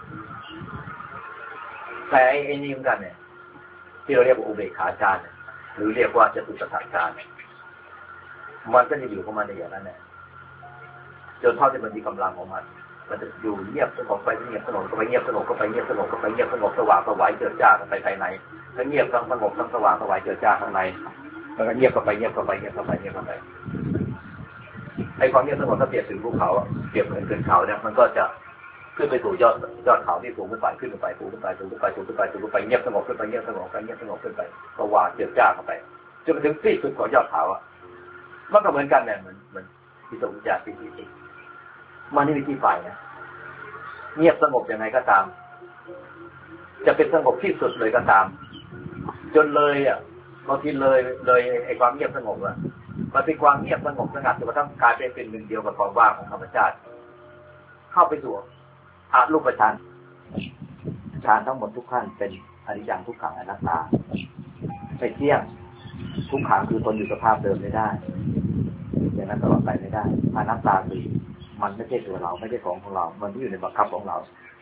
แต่ไอ้นี่เหมือนกันเนี่ยที่เราเรียกว่าอุเบกขาฌานรือเรียกว่าจตุสถานฌานมันก็จะอยู่ของมันในอย่างนั้นแหละจนเท่าที่มันมีกำลังของมันจะอยู่เงียบสงบไปเงียบสงบก็ไปเงียบสงบก็ไปเงียบสงบก็ไปเงียบสงบสว่างสวายเจิดจ้าไปภายในทั้งเงียบทั้งสงบทั้งสว่างสวายเจิดจ้าข้างในแล้วก็เงียบก็ไปเงียบก็ไปเงียบก็ไปเงียบก็ไปไอ้ความเงียบสงบถ้าเปรียบถึงภูเขาเปรียบเหมือนเขาเนี่ยมันก็จะขึ้นไปสู่ยอดเขาที่สูงขึ้นไปขึ้นไปสูงขึ้นไปสูงขึ้นไปสูงขึ้นไปสูงขึ้นไปเงียบสงบขึ้นไปเงียบสงบไปเงียบสงบขึ้นไปสว่างเจิดจ้าเข้าไปจนถึงที่สุดของยอดเขาอ่ะมันก็เหมือนกันเนี่ยเหมือนที่ตรงจากที่มันนี่มีที่ฝ่ายนะเงียบสงบยังไงก็ตามจะเป็นสงบที่สุดเลยก็ตามจนเลยอ่ะบางทีเลยไอ้ความเงียบสงบอ่ะมันเป็นความเงียบสงบสงัดจนกระทั่งกลายเป็นหนึ่งเดียวกับความว่างของธรรมชาติเข้าไปสู่อรูปฌานฌานทั้งหมดทุกขั้นเป็นอนิจจังทุกขังอนัตตาไม่เที่ยงทุกขังคือทนอยู่สภาพเดิมไม่ได้อย่างนั้นตลอดไปไม่ได้อนัตตาคือมันไม่ใช่ตัวเราไม่ใช่ของเรามันที่อยู่ในบังคับของเรา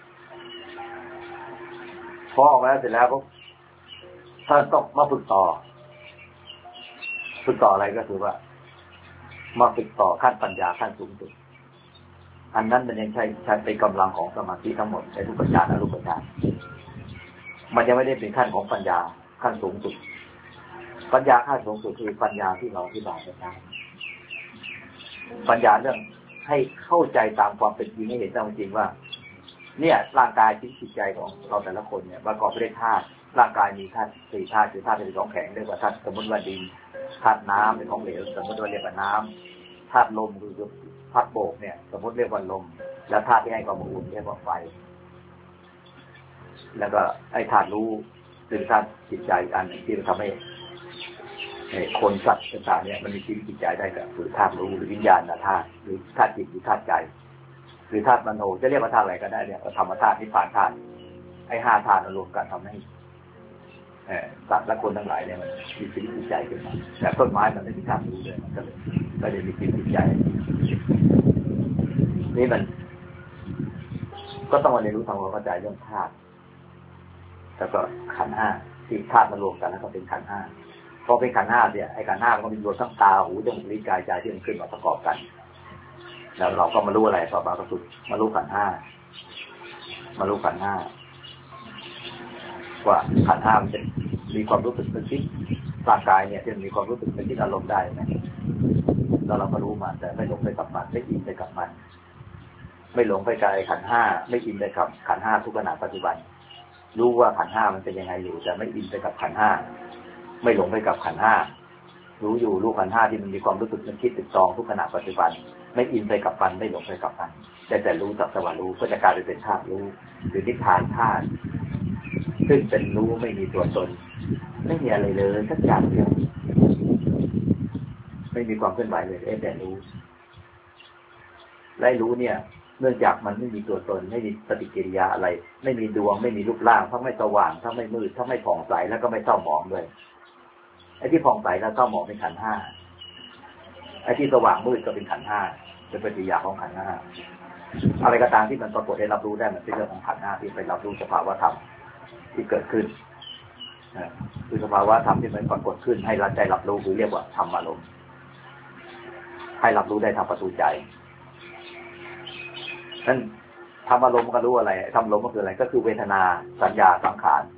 พอออกมาแล้วเสร็จแล้วปุ๊บท่านต้องมาฝึกต่ออะไรก็คือว่ามาฝึกต่อขั้นปัญญาขั้นสูงสุดอันนั้นมันยังใช้เป็นกำลังของสมาธิทั้งหมดในรูปฌานอรูปฌานมันยังไม่ได้เป็นขั้นของปัญญาขั้นสูงสุดปัญญาขั้นสูงสุดคือปัญญาที่เราอธิบายไปแล้วปัญญาเรื่องให้เข้าใจตามความเป็นจริงให้เห็นตามจริงว่าเนี่ยร่างกายจิตใจของเราแต่ละคนเนี่ยประกอบไปด้วยธาตุร่างกายมีธาตุสี่ธาตุคือธาตุเป็นของแข็งเรียกว่าธาตุสมมติว่าดินธาตุน้ำเป็นของเหลวสมมติว่าเรียกว่าน้ำธาตุลมคือพัดโบกเนี่ยสมมติเรียกว่าลมแล้วธาตุที่ให้ความอุ่นเรียกว่าไฟแล้วก็ไอ้ธาตุรู้คือธาตุจิตใจอันที่มันทำให้คนสัตว์ต่างๆเนี่ยมันมีชีวิตจิตใจได้ก็คือธาตุรู้หรือวิญญาณธาตุหรือธาตุจิตหรือธาตุใจหรือธาตุมโนจะเรียกว่าธาตุอะไรก็ได้เนี่ยธรรมธาตุนิพพานธาตุไอ้ห้าธาตุรวมกันทำให้สัตว์และคนทั้งหลายเนี่ยมันมีชีวิตจิตใจขึ้นมาแต่ต้นไม้มันไม่มีธาตุรู้เลยมันก็เลยมีชีวิตจิตใจนี่มันก็ต้องมาเรียนรู้ทำความเข้าใจเรื่องธาตุแล้วก็ขันธ์ห้าที่ธาตุมารวมกันแล้วก็เป็นขันธ์ห้าพอเป็นขันธ์ห้าเนี่ยไอ้ขันธ์ห้ามันก็มีรวมทั้งตาหูจมูกลิ้นกายใจที่มันขึ้นมาประกอบกันแล้วเราก็มารู้อะไรต่อมาก็คือมารู้ขันธ์ห้าว่าขันธ์ห้ามันจะมีความรู้สึกนึกคิดร่างกายเนี่ยที่มีความรู้สึกนึกคิดอารมณ์ได้ไหมแล้วเราก็รู้มันแต่ไม่หลงไปกับมันไม่อินไปกับมันไม่หลงไปกับขันธ์ห้าไม่อินไปกับขันธ์ห้าทุกขณะปัจจุบันรู้ว่าขันธ์ห้ามันเป็นยังไงอยู่แต่ไม่อินไปกับขันธ์ห้าไม่หลงไปกับขันธ์ห้ารู้อยู่รู้ขันธ์ห้าที่มันมีความรู้สึกนึกคิดติดต่อทุกขณะปัจจุบันไม่อินไปกับมันไม่หลงไปกับมันแต่รู้จักสวารู้ก็จะกลายเป็นธาตุรู้หรือนิพพานธาตุซึ่งเป็นรู้ไม่มีตัวตนไม่มีอะไรเลยสักอย่างเดียวไม่มีความเคลื่อนไหวเลยแต่รู้และรู้เนี่ยเนื่องจากมันไม่มีตัวตนไม่มีปฏิกิริยาอะไรไม่มีดวงไม่มีรูปร่างทั้งไม่สว่างทั้งไม่มืดทั้งไม่ผ่องใสแล้วก็ไม่เศร้าหมองด้วยไอ้ที่ผ่องใสแล้วเศร้าหมองเป็นขันธ์ห้าไอ้ที่สว่างมืดก็เป็นขันธ์ห้าเป็นปฏิกิริยาของขันธ์ห้าอะไรก็ตามที่มันปรากฏให้รับรู้ได้มันเป็นเรื่องของขันธ์ห้าที่ไปรับรู้สภาวะธรรมที่เกิดขึ้นคือสภาวะธรรมที่มันปรากฏขึ้นให้รับใจรับรู้คือเรียกว่าธรรมอารมณ์ให้รับรู้ได้ทางประตูใจนั่นธรรมอารมณ์ก็รู้อะไรธรรมอารมณ์ก็คืออะไรก็คือเวทนาสัญญาสังขาร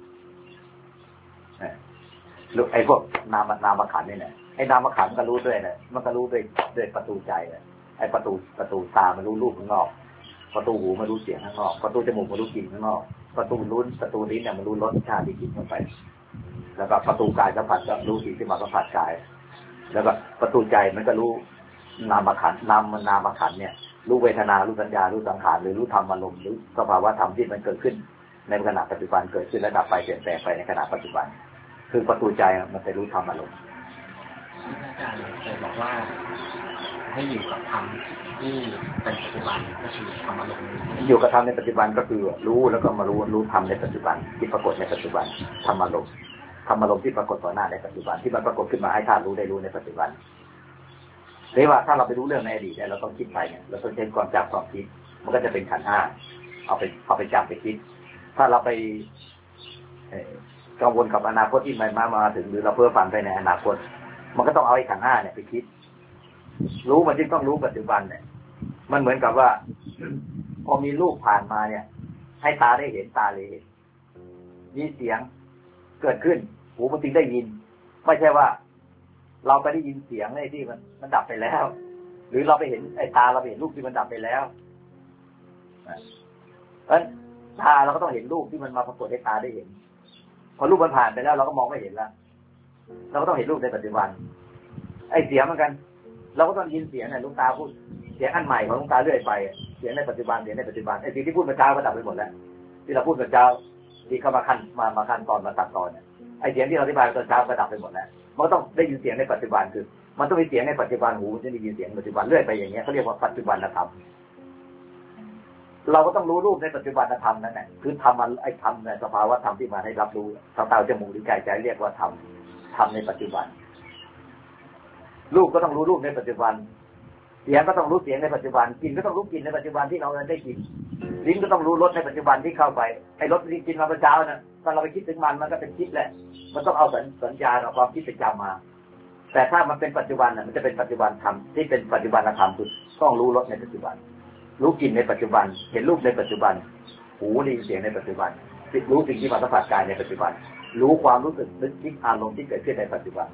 ไอ้พวกนามขันธ์นี่แหละไอ้นามขันธ์ก็รู้ด้วยนะมันก็รู้ด้วยประตูใจไอ้ประตูตามันรู้รูปข้างนอกประตูหูมันรู้เสียงข้างนอกประตูจมูกมันรู้กลิ่นข้างนอกประตูลิ้นเนี่ยมันรู้รสชาติที่กินเข้าไปแล้วก็ประตูกายสัมผัสก็รู้สิ่งที่มาสัมผัสกายแล้วก็ประตูใจมันก็รู้นามขันธ์นามขันธ์เนี่ยรู้เวทนารู้สัญญารู้สังขารหรือรู้ธรรมอารมณ์หรือสภาวะธรรมที่มันเกิดขึ้นในขณะปัจจุบันเกิดขึ้นและดับไปเปลี่ยนแปลงไปในขณะปัจจุบันคือประตูใจมันจะรู้ธรรมอารมณ์อาจารย์เคยบอกว่าให้อยู่กับธรรมที่เป็นปัจจุบันก็คือธรรมอารมณ์อยู่กับธรรมในปัจจุบันก็คือรู้แล้วก็มารู้ธรรมในปัจจุบันที่ปรากฏในปัจจุบันธรรมอารมณ์ที่ปรากฏต่อหน้าในปัจจุบันที่มันปรากฏขึ้นมาให้ธาตุรู้ได้รู้ในปัจจุบันเรียกว่าถ้าเราไปรู้เรื่องในอดีตเนี่ยเราต้องคิดไปเนี่ยเราต้องใช้ความจำความคิดมันก็จะเป็นขันธ์ห้าเอาไปจำไปคิดถ้าเราไปกังวลกับอนาคตที่มันมาถึงหรือเราเพ้อฝันไปในอนาคตมันก็ต้องเอาไอ้ขันธ์ห้าเนี่ยไปคิดรู้มันจึงต้องรู้ปัจจุบันเนี่ยมันเหมือนกับว่าพอมีรูปผ่านมาเนี่ยให้ตาได้เห็นตาเลยเห็นมีเสียงเกิดขึ้นหูมันจึงได้ยินไม่ใช่ว่าเราไปได้ยินเสียงไอ้ที่มันดับไปแล้วหรือเราไปเห็นไอ้ตาเราไปเห็นรูปที่มันดับไปแล้วเพราะฉะนั้นตาเราก็ต้องเห็นรูปที่มันมาปรากฏให้ตาได้เห็นพอรูปมันผ่านไปแล้วเราก็มองไม่เห็นแล้วเราก็ต้องเห็นรูปในปัจจุบันไอ้เสียงเหมือนกันเราก็ต้องยินเสียงเนี่ยลูกตาพูดเสียงอันใหม่ของลูกตาเรื่อยไปเสียงในปัจจุบันเสียงในปัจจุบันไอ้สิ่งที่พูดเมื่อเช้าก็ดับไปหมดแล้วที่เราพูดเมื่อเช้าที่เข้ามาขั้นตอนมาตัดตอนเนี่ยไอ้เสียงที่เราอธิบายตอนเช้าก็ดับไปหมดแล้วมันต้องได้ยินเสียงในปัจจุบันคือมันต้องมีเสียงในปัจจุบันหูมันจะได้ยินเสียงปัจจุบันเรื่อยไปอย่างเงี้ยเขาเรียกว่าปัจจุบันธรรมเราก็ต้องรู้รูปในปัจจุบันธรรมนั่นแหละคือธรรมไอ้ธรรมในสภาวะธรรมที่มาให้รับรู้ทางตาจมูกลิ้นกายใจเรียกว่าธรรมในปัจจุบันรูปก็ต้องรู้รูปในปัจจุบันเสียงก็ต้องรู้เสียงในปัจจุบันกลิ่นก็ต้องรู้กลิ่นในปัจจุบันที่เราได้กลิ่นลิ้นก็ต้องรู้รสในปัจจุบันที่เข้าไปไอ้รสที่กินมาเมื่อเช้านะตอนเราไปคิดถึงมันก็เป็นคิดแหละมันต้องเอาสัญญาเอาความคิดไปจำมาแต่ถ้ามันเป็นปัจจุบันน่ะมันจะเป็นปัจจุบันธรรมที่เป็นปัจจุบันธรรมคือต้องรู้รสในปัจจุบันรู้กลิ่นในปัจจุบันเห็นรูปในปัจจุบันหูได้ยินเสียงในปัจจุบันรู้สิ่งที่มาสัมผัสกายในปัจจุบันรู้ความรู้สึกนึกคิดอารมณ์ที่เกิดขึ้นในปัจจุบัน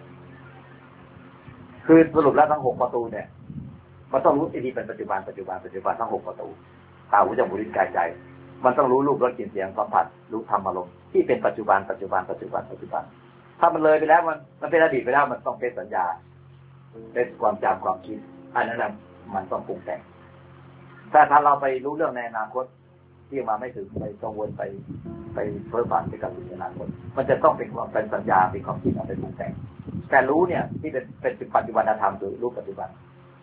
คือสรุปแล้วทั้ง6ประตูเนี่ยมันต้องรู้ที่เป็นปัจจุบันทั้ง6ประตูตาหูจมูกลิ้นกายใจมันต้องรู้รูปรสกลิ่นเสียงสัมผัสรู้ธรรมอารมณ์ที่เป็นปัจจุบันถ้ามันเลยไปแล้วมันเป็นอดีตไปแล้วมันต้องเป็นสัญญาเป็นความจำความคิดอันนั้นมันต้องปรุงแต่งแต่ถ้าเราไปรู้เรื่องในอนาคตที่มาไม่ถึงไปกังวลไปเพ้อฝันไปกับอนาคตมันจะต้องเป็นความเป็นสัญญาเป็นความคิดเอาไปปรุงแต่งแต่รู้เนี่ยที่เป็นปัจจุบันธรรมคือรู้ปัจจุบัน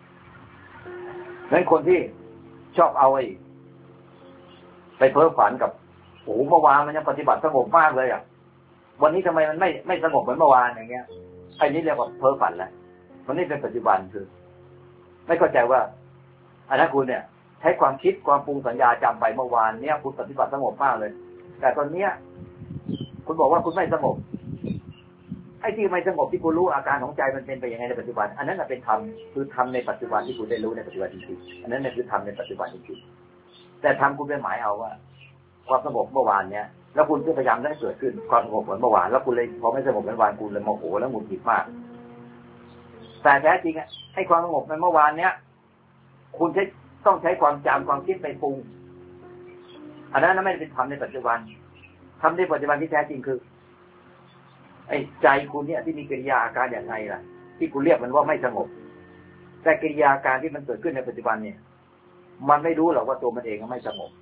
นั้นคนที่ชอบเอาไปเพ้อฝันกับโอ้เมื่อวานมันยังปฏิบัติสงบมากเลยอ่ะวันนี้ทำไมมันไม่สงบเหมือนเมื่อวานอย่างเงี้ยไอ้นี้เรียกว่าเพ้อฝันแหละมันนี่เป็นปัจจุบันคือไม่เข้าใจว่าอันนั้นคุณเนี่ยใช้ความคิดความปรุงสัญญาจำไปเมื่อวานเนี่ยคุณปฏิบัติสงบมากเลยแต่ตอนเนี้ยคุณบอกว่าคุณไม่สงบไอ้ที่ไม่สงบที่คุณรู้อาการของใจมันเป็นไปยังไงในปัจจุบันอันนั้นเป็นธรรมคือธรรมในปัจจุบันที่คุณได้รู้ในปัจจุบันจริงๆอันนั้นคือธรรมในปัจจุบันจริงๆแต่ธรรมคุณไปหมายเอาว่าความสงบเมื่อวานเนี้ยแล้วคุณก็พยายามได้เกิดขึ้นความสงบเหมือนเมื่อวานแล้วคุณเลยพอไม่สงบเหมือนเมื่อวานคุณเลยโมโหแล้วหงุดหงิดมากแต่แท้จริงให้ความสงบในเมื่อวานเนี้ยคุณต้องใช้ความจำความคิดไปปรุงอันนั้นไม่เป็นธรรมในปัจจุบันธรรมในปัจจุบันที่แท้จริงคือไอ้ใจคุณเนี่ยที่มีกิริยาอาการอย่างไรล่ะที่คุณเรียกมันว่าไม่สงบแต่กิริยาอาการที่มันเกิดขึ้นในปัจจุบันเนี่ยมันไม่รู้หรอกว่าตัวมันเองไม่สงบ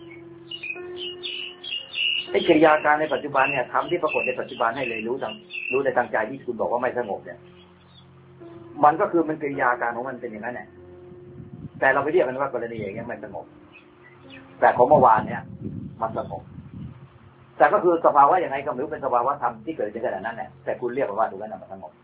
ไอ้กิริยาการในปัจจุบันเนี่ยทำที่ปรากฏในปัจจุบันให้เลยรู้ในทางใจที่คุณบอกว่าไม่สงบเนี่ยมันก็คือมันกิริยาการของมันเป็นอย่างนั้นแหละแต่เราไปเรียกมันว่ากรณีอย่างเงี้ยมันสงบแต่ของเมื่อวานเนี่ยมันสงบแต่ก็คือสภาวะอย่างไรก็ไม่รู้เป็นสภาวะธรรมที่เกิดในขณะนั้นแหละแต่คุณเรียกว่าถูกแล้วมันสงบ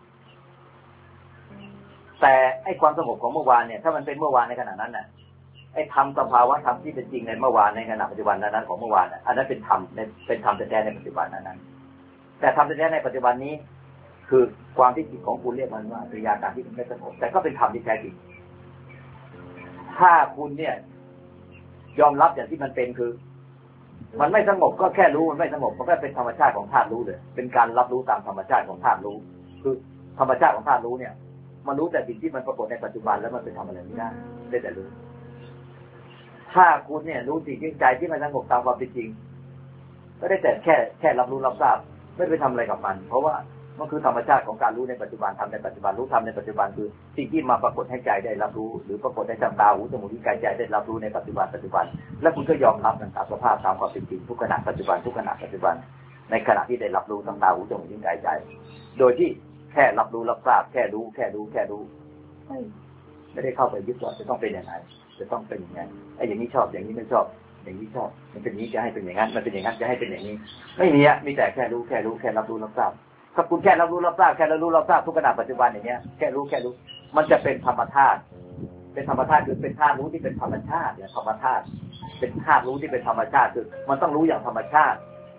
แต่ไอ้ความสงบของเมื่อวานเนี่ยถ้ามันเป็นเมื่อวานในขณะนั้นน่ะไอ้ธรรมสภาวะธรรมที่เป็นจริงในเมื่อวานในขณะปัจจุบันนั้นของเมื่อวานอันนั้นเป็นธรรมแท้ในปัจจุบันนั้นแต่ธรรมแท้ในปัจจุบันนี้คือความที่จิตของคุณเรียกมันว่ากิริยาการที่มันไม่สงบแต่ก็เป็นธรรมที่แท้จริงถ้าคุณเนี่ยยอมรับอย่างที่มันเป็นคือมันไม่สงบก็แค่รู้มันไม่สงบมันก็เป็นธรรมชาติของธาตุรู้เลยเป็นการรับรู้ตามธรรมชาติของธาตุรู้คือธรรมชาติของธาตุรู้เนี่ยมันรู้แต่สิ่งที่มันปรากฏในปัจจุบันแล้วมันไปทำอะไรไม่ได้ได้แต่รู้ถ้าคุณเนี่ยรู้สิ่งที่ใจที่มันสงบตามความเป็นจริงก็ได้แต่แค่รับรู้รับทราบไม่ไปทำอะไรกับมันเพราะว่ามันคือธรรมชาติของการรู้ในปัจจุบันทำในปัจจุบันรู้ทำในปัจจุบันคือสิ่งที่มาปรากฏให้ใจได้รับรู้หรือปรากฏในตาหูจมูกลิ้นกายใจได้รับรู้ในปัจจุบันแล้วคุณก็ยอมรับมันตามสภาพตามความเป็นจริงทุกขณะปัจจุบันในขณะที่ได้รับรู้ทางตาหูจมูกลิ้นกายใจโดยที่แค่รับรู้รับทราบแค่รู้ไม่ได้เข้าไปยึดว่าจะต้องเป็นอย่างไรจะต้องเป็นอย่างไรไอ้อย่างนี้ชอบอย่างนี้ไม่ชอบอย่างนี้ชอบมันเป็นนี้จะให้เป็นอย่างนั้นมันเป็นอย่างนั้นจะให้เป็นอย่างนี้ไม่มีแต่แค่รู้แค่รับรู้รับทราบถ้าคุณแค่รับรู้รับทราบทุกขณะปัจจุบันอย่างเงี้ยแค่รู้มันจะเป็นธรรมธาตุคือเป็นธาตุรู้ที่เป็นธรรมชาติเนี่ยธรรมธาตุเป็นธาตุรู้ที่เป็นธรรมชาติคือมันต้องรู้อย่างธรรมชาติ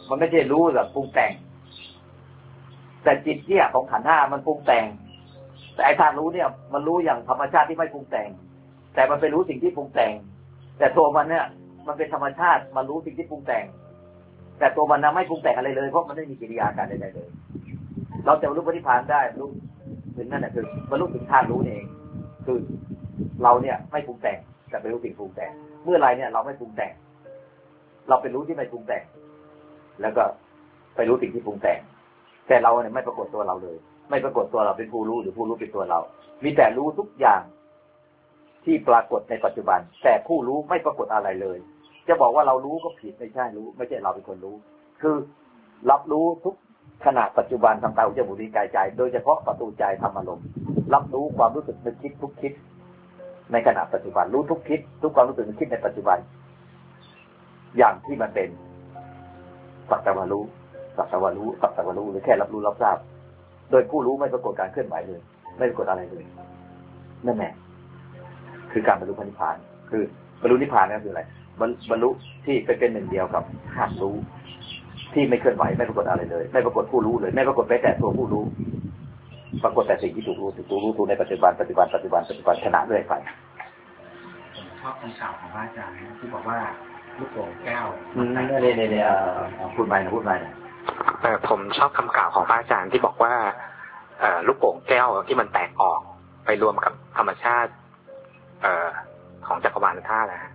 มันไม่ใช่รู้แบบปรุงแต่งแต่จิตเนี่ยของขันธ์ห้ามันปรุงแต่งแต่ไอ้ธาตุรู้เนี่ยมันรู้อย่างธรรมชาติที่ไม่ปรุงแต่งแต่มันไปรู้สิ่งที่ปรุงแต่งแต่ตัวมันเนี่ยมันเป็นธรรมชาติมันรู้สิ่งที่ปรุงแต่งแต่ตัวมันไม่ปรุงแต่งอะไรเลยเพราะมันไม่มีกิริยาการใดๆเลยเราจะรู้ปฏิภาณได้รู้ถึงนั่นแหละคือบรรลุถึงธาตุรู้เองคือเราเนี่ยไม่ปรุงแต่งแต่ไปรู้สิ่งปรุงแต่งเมื่อไรเนี่ยเราไม่ปรุงแต่งเราไปรู้ที่ไม่ปรุงแต่งแล้วก็ไปรู้สิ่งที่ปรุงแต่งแต่เราเนี่ยไม่ปรากฏตัวเราเลยไม่ปรากฏตัวเราเป็นผู้รู้หรือผู้รู้เป็นตัวเรามีแต่รู้ทุกอย่างที่ปรากฏในปัจจุบันแต่ผู้รู้ไม่ปรากฏอะไรเลยจะบอกว่าเรารู้ก็ผิดไม่ใช่รู้ไม่ใช่เราเป็นคนรู้คือรับรู้ทุกขณะปัจจุบันทางตาหูจมูกลิ้นกายใจโดยเฉพาะประตูใจธรรมารมณ์รับรู้ความรู้สึกนึกคิดทุกคิดในขณะปัจจุบันรู้ทุกคิดทุกความรู้สึกนึกคิดในปัจจุบันอย่างที่มันเป็นสักแต่ว่ารู้สักแต่ว่ารู้สักแต่ว่ารู้หรือแค่รับรู้รับทราบโดยผู้รู้ไม่ปรากฏการเคลื่อนไหวเลยไม่ปรากฏอะไรเลยนั่นแหละคือการบรรลุนิพพานคือบรรลุนิพพานนั่นคืออะไรบรรลุที่เป็นหนึ่งเดียวกับธาตุรู้ที่ไม่เคลื่อนไหวไม่ปรากฏอะไรเลยไม่ปรากฏผู้รู้เลยไม่ปรากฏแม้แต่ตัวผู้รู้ปรากฏแต่สิ่งที่ถูกรู้ถูกในปัจจุบันขณะเรื่อยไปผมชอบคำกล่าวของพระอาจารย์ที่บอกว่าลูกโป่งแก้วนี่พูดใหม่นะผมชอบคำกล่าวของพระอาจารย์ที่บอกว่าลูกโป่งแก้วที่มันแตกออกไปรวมกับธรรมชาติของจักรวาลธาตุนะ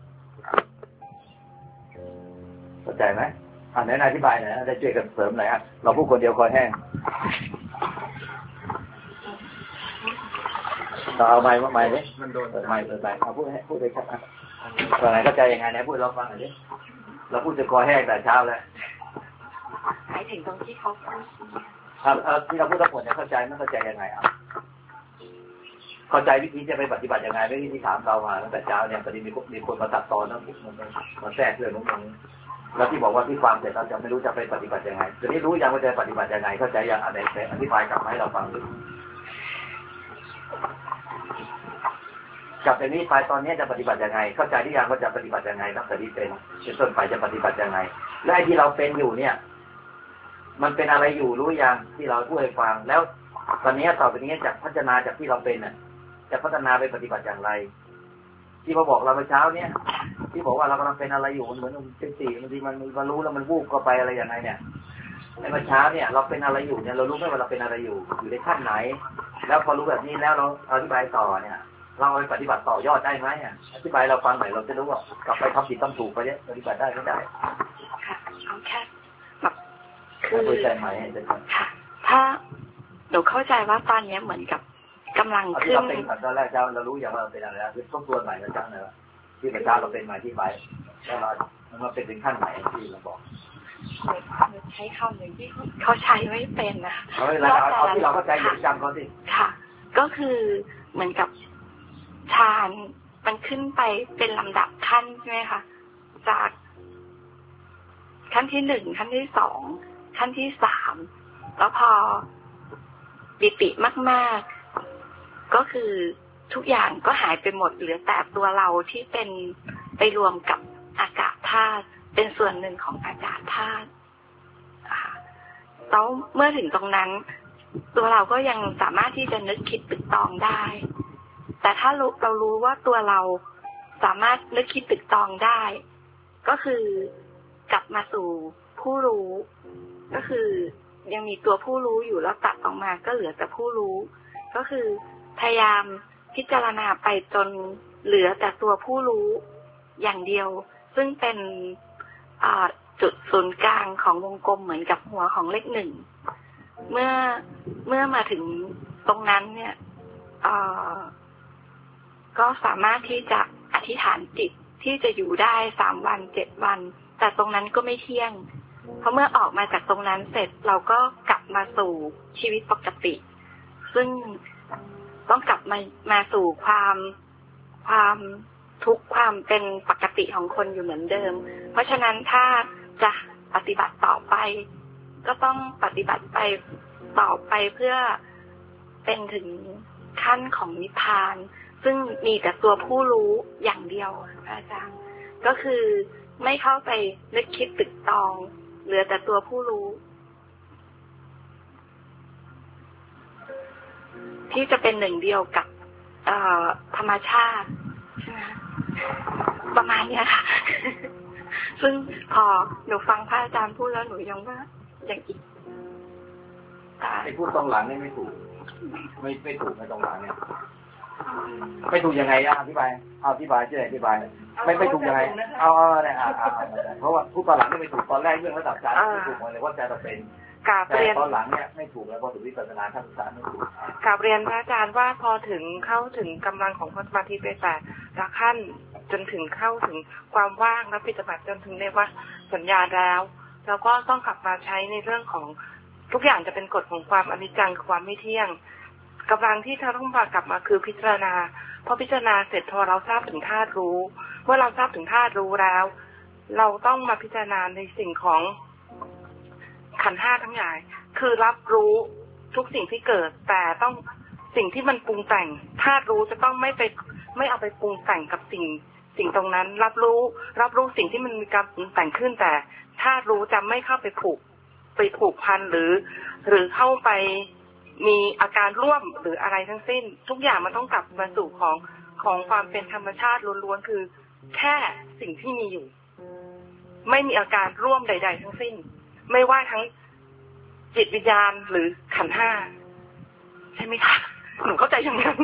เข้าใจไหมไหนอธิบายหน่อยได้ช่วยกันเสริมหน่อยเราพูดคนเดียวคอยแห้งเราเอาไม้มาไม้ดิมันโดนไม้เอาพูดเลยครับตอนไหนเข้าใจยังไงไหนพูดเราฟังหน่อยดิเราพูดจะคอแห้งแต่เช้าแล้วหมายถึงตรงที่เขาพูดที่เราพูดทั้งหมดเนี่ยเข้าใจไม่เข้าใจยังไงเข้าใจวิธีจะไปปฏิบัติยังไงไม่วิธีถามเรามาตั้งแต่เช้าเนี่ยตอนนี้มีคนมาตัดตอนแล้วมาแทรกเรื่องตรงนี้แล้วที่บอกว่าที่ฟังเสร็จเราจะไม่รู้จะไปปฏิบัติยังไงตอนนี้รู้ยังว่าจะปฏิบัติยังไงเข้าใจยังอะไรอธิบายกลับมาให้เราฟังดูกับอย่างนี้ไปตอนนี้จะปฏิบัติยังไงเข้าใจที่ยังว่าจะปฏิบัติยังไงตั้งแต่ที่เป็นต้นไปจะปฏิบัติยังไงและไอ้ที่เราเป็นอยู่เนี่ยมันเป็นอะไรอยู่รู้ยังที่เราพูดให้ฟังแล้วตอนนี้ต่อไปนี้จะพัฒนาจากที่เราเป็นน่ะจะพัฒนาไปปฏิบัติอย่างไรที่มาบอกเราเมื่อเช้าเนี่ยที่บอกว่าเรากำลังเป็นอะไรอยู่มันเหมือนเป็นสี่บางทีมันรู้แล้วมันวูบเข้าไปอะไรอย่างไรเนี่ยในเมื่อเช้าเนี่ยเราเป็นอะไรอยู่เนี่ยเรารู้ไหมว่าเราเป็นอะไรอยู่ในขั้นไหนแล้วพอรู้แบบนี้แล้วเราอธิบายต่อเนี่ยเราไปปฏิบัติต่อยอดได้ไหมอธิบายเราฟังหน่อยเราจะรู้ว่ากลับไปทำผิดทำถูกไปเนี่ยปฏิบัติได้ไม่ได้ค่ะเอาแค่แบบคือใจไหมค่ะถ้าหนูเข้าใจว่าตอนนี้เหมือนกับกำลังขึ้นตอนแรกเรารู้อย่างว่าเราเป็นอะไรแล้วคือต้องตัวใหม่นะจ๊ะนะที่ประชาเราเป็นใหม่ที่ไปแล้วเรามันเป็นถึงขั้นไหนที่เราบอกใช้คำหนึ่งที่เขาใช้ไม่เป็นนะเอาที่เราเข้าใจจำเขาสิค่ะก็คือเหมือนกับฌานมันขึ้นไปเป็นลำดับขั้นใช่ไหมคะจากขั้นที่หนึ่งขั้นที่สองขั้นที่สามแล้วพอปิติมากๆก็คือทุกอย่างก็หายไปหมดเหลือแต่ตัวเราที่เป็นไปรวมกับอากาศธาตุเป็นส่วนหนึ่งของอากาศธาตุแล้วเมื่อถึงตรงนั้นตัวเราก็ยังสามารถที่จะนึกคิดตึกตองได้แต่ถ้าเรารู้ว่าตัวเราสามารถนึกคิดตึกตองได้ก็คือกลับมาสู่ผู้รู้ก็คือยังมีตัวผู้รู้อยู่แล้วตัดออกมาก็เหลือแต่ผู้รู้ก็คือพยายามพิจารณาไปจนเหลือแต่ตัวผู้รู้อย่างเดียวซึ่งเป็นจุดศูนย์กลางของวงกลมเหมือนกับหัวของเลขหนึ่งเมื่อมาถึงตรงนั้นเนี่ยก็สามารถที่จะอธิษฐานจิตที่จะอยู่ได้3 วัน 7 วันแต่ตรงนั้นก็ไม่เที่ยงเพราะเมื่อออกมาจากตรงนั้นเสร็จเราก็กลับมาสู่ชีวิตปกติซึ่งต้องกลับมาสู่ความทุกข์ความเป็นปกติของคนอยู่เหมือนเดิมเพราะฉะนั้นถ้าจะปฏิบัติต่อไปก็ต้องปฏิบัติไปต่อไปเพื่อเป็นถึงขั้นของนิพพานซึ่งมีแต่ตัวผู้รู้อย่างเดียวอาจารย์ก็คือไม่เข้าไปนึกคิดตึกตองเหลือแต่ตัวผู้รู้ที่จะเป็นหนึ่งเดียวกับธรรมชาติใช่ไหมประมาณนี้ค่ะ ซึ่งพอหนูฟังพระอาจารย์พูดแล้วหนูยังว่าอย่างอีกไอ้พูดตรงหลังนี่ไม่ถูกไม่ถูกในตรงหลังเนี่ยไม่ถูกยังไงอธิบายอธิบายช่วยอธิบายไม่ถูกยังไงเอาเนี่ยเพราะว่าพูดตอนหลังนี่ไม่ถูกตอนแรกเรื่องระดับการไม่ถูกเลยว่าจะเป็นแต่ตอนหลังเนี่ยไม่ถูกแล้วพอถึงวิปัสสนาขั้นสุดท้ายไม่ถูกกราบเรียนพระอาจารย์ว่าพอถึงเข้าถึงกำลังของสมาธิไปแต่ละขั้นจนถึงเข้าถึงความว่างและปฏิบัติจนถึงเรียกว่าสัญญาแล้วแล้วก็ต้องกลับมาใช้ในเรื่องของทุกอย่างจะเป็นกฎของความอนิจจังความไม่เที่ยงกำลังที่เราต้องกลับมาคือพิจารณาพอพิจารณาเสร็จพอเราทราบถึงธาตุรู้เมื่อเราทราบถึงธาตุรู้แล้วเราต้องมาพิจารณาในสิ่งของขันธ์ห้าทั้งหลายคือรับรู้ทุกสิ่งที่เกิดแต่ต้องสิ่งที่มันปรุงแต่งธาตุรู้จะต้องไม่เอาไปปรุงแต่งกับสิ่งตรงนั้นรับรู้สิ่งที่มันมีการปรุงแต่งขึ้นแต่ธาตุรู้จะไม่เข้าไปผูกพันหรือเข้าไปมีอาการร่วมหรืออะไรทั้งสิ้นทุกอย่างมันต้องกลับมาสู่ของความเป็นธรรมชาติล้วนๆคือแค่สิ่งที่มีอยู่ไม่มีอาการร่วมใดๆทั้งสิ้นไม่ว่าทั้งจิตวิญญาณหรือขันธ์ห้าใช่ไหมคะหนูเข้าใจอย่างนั้น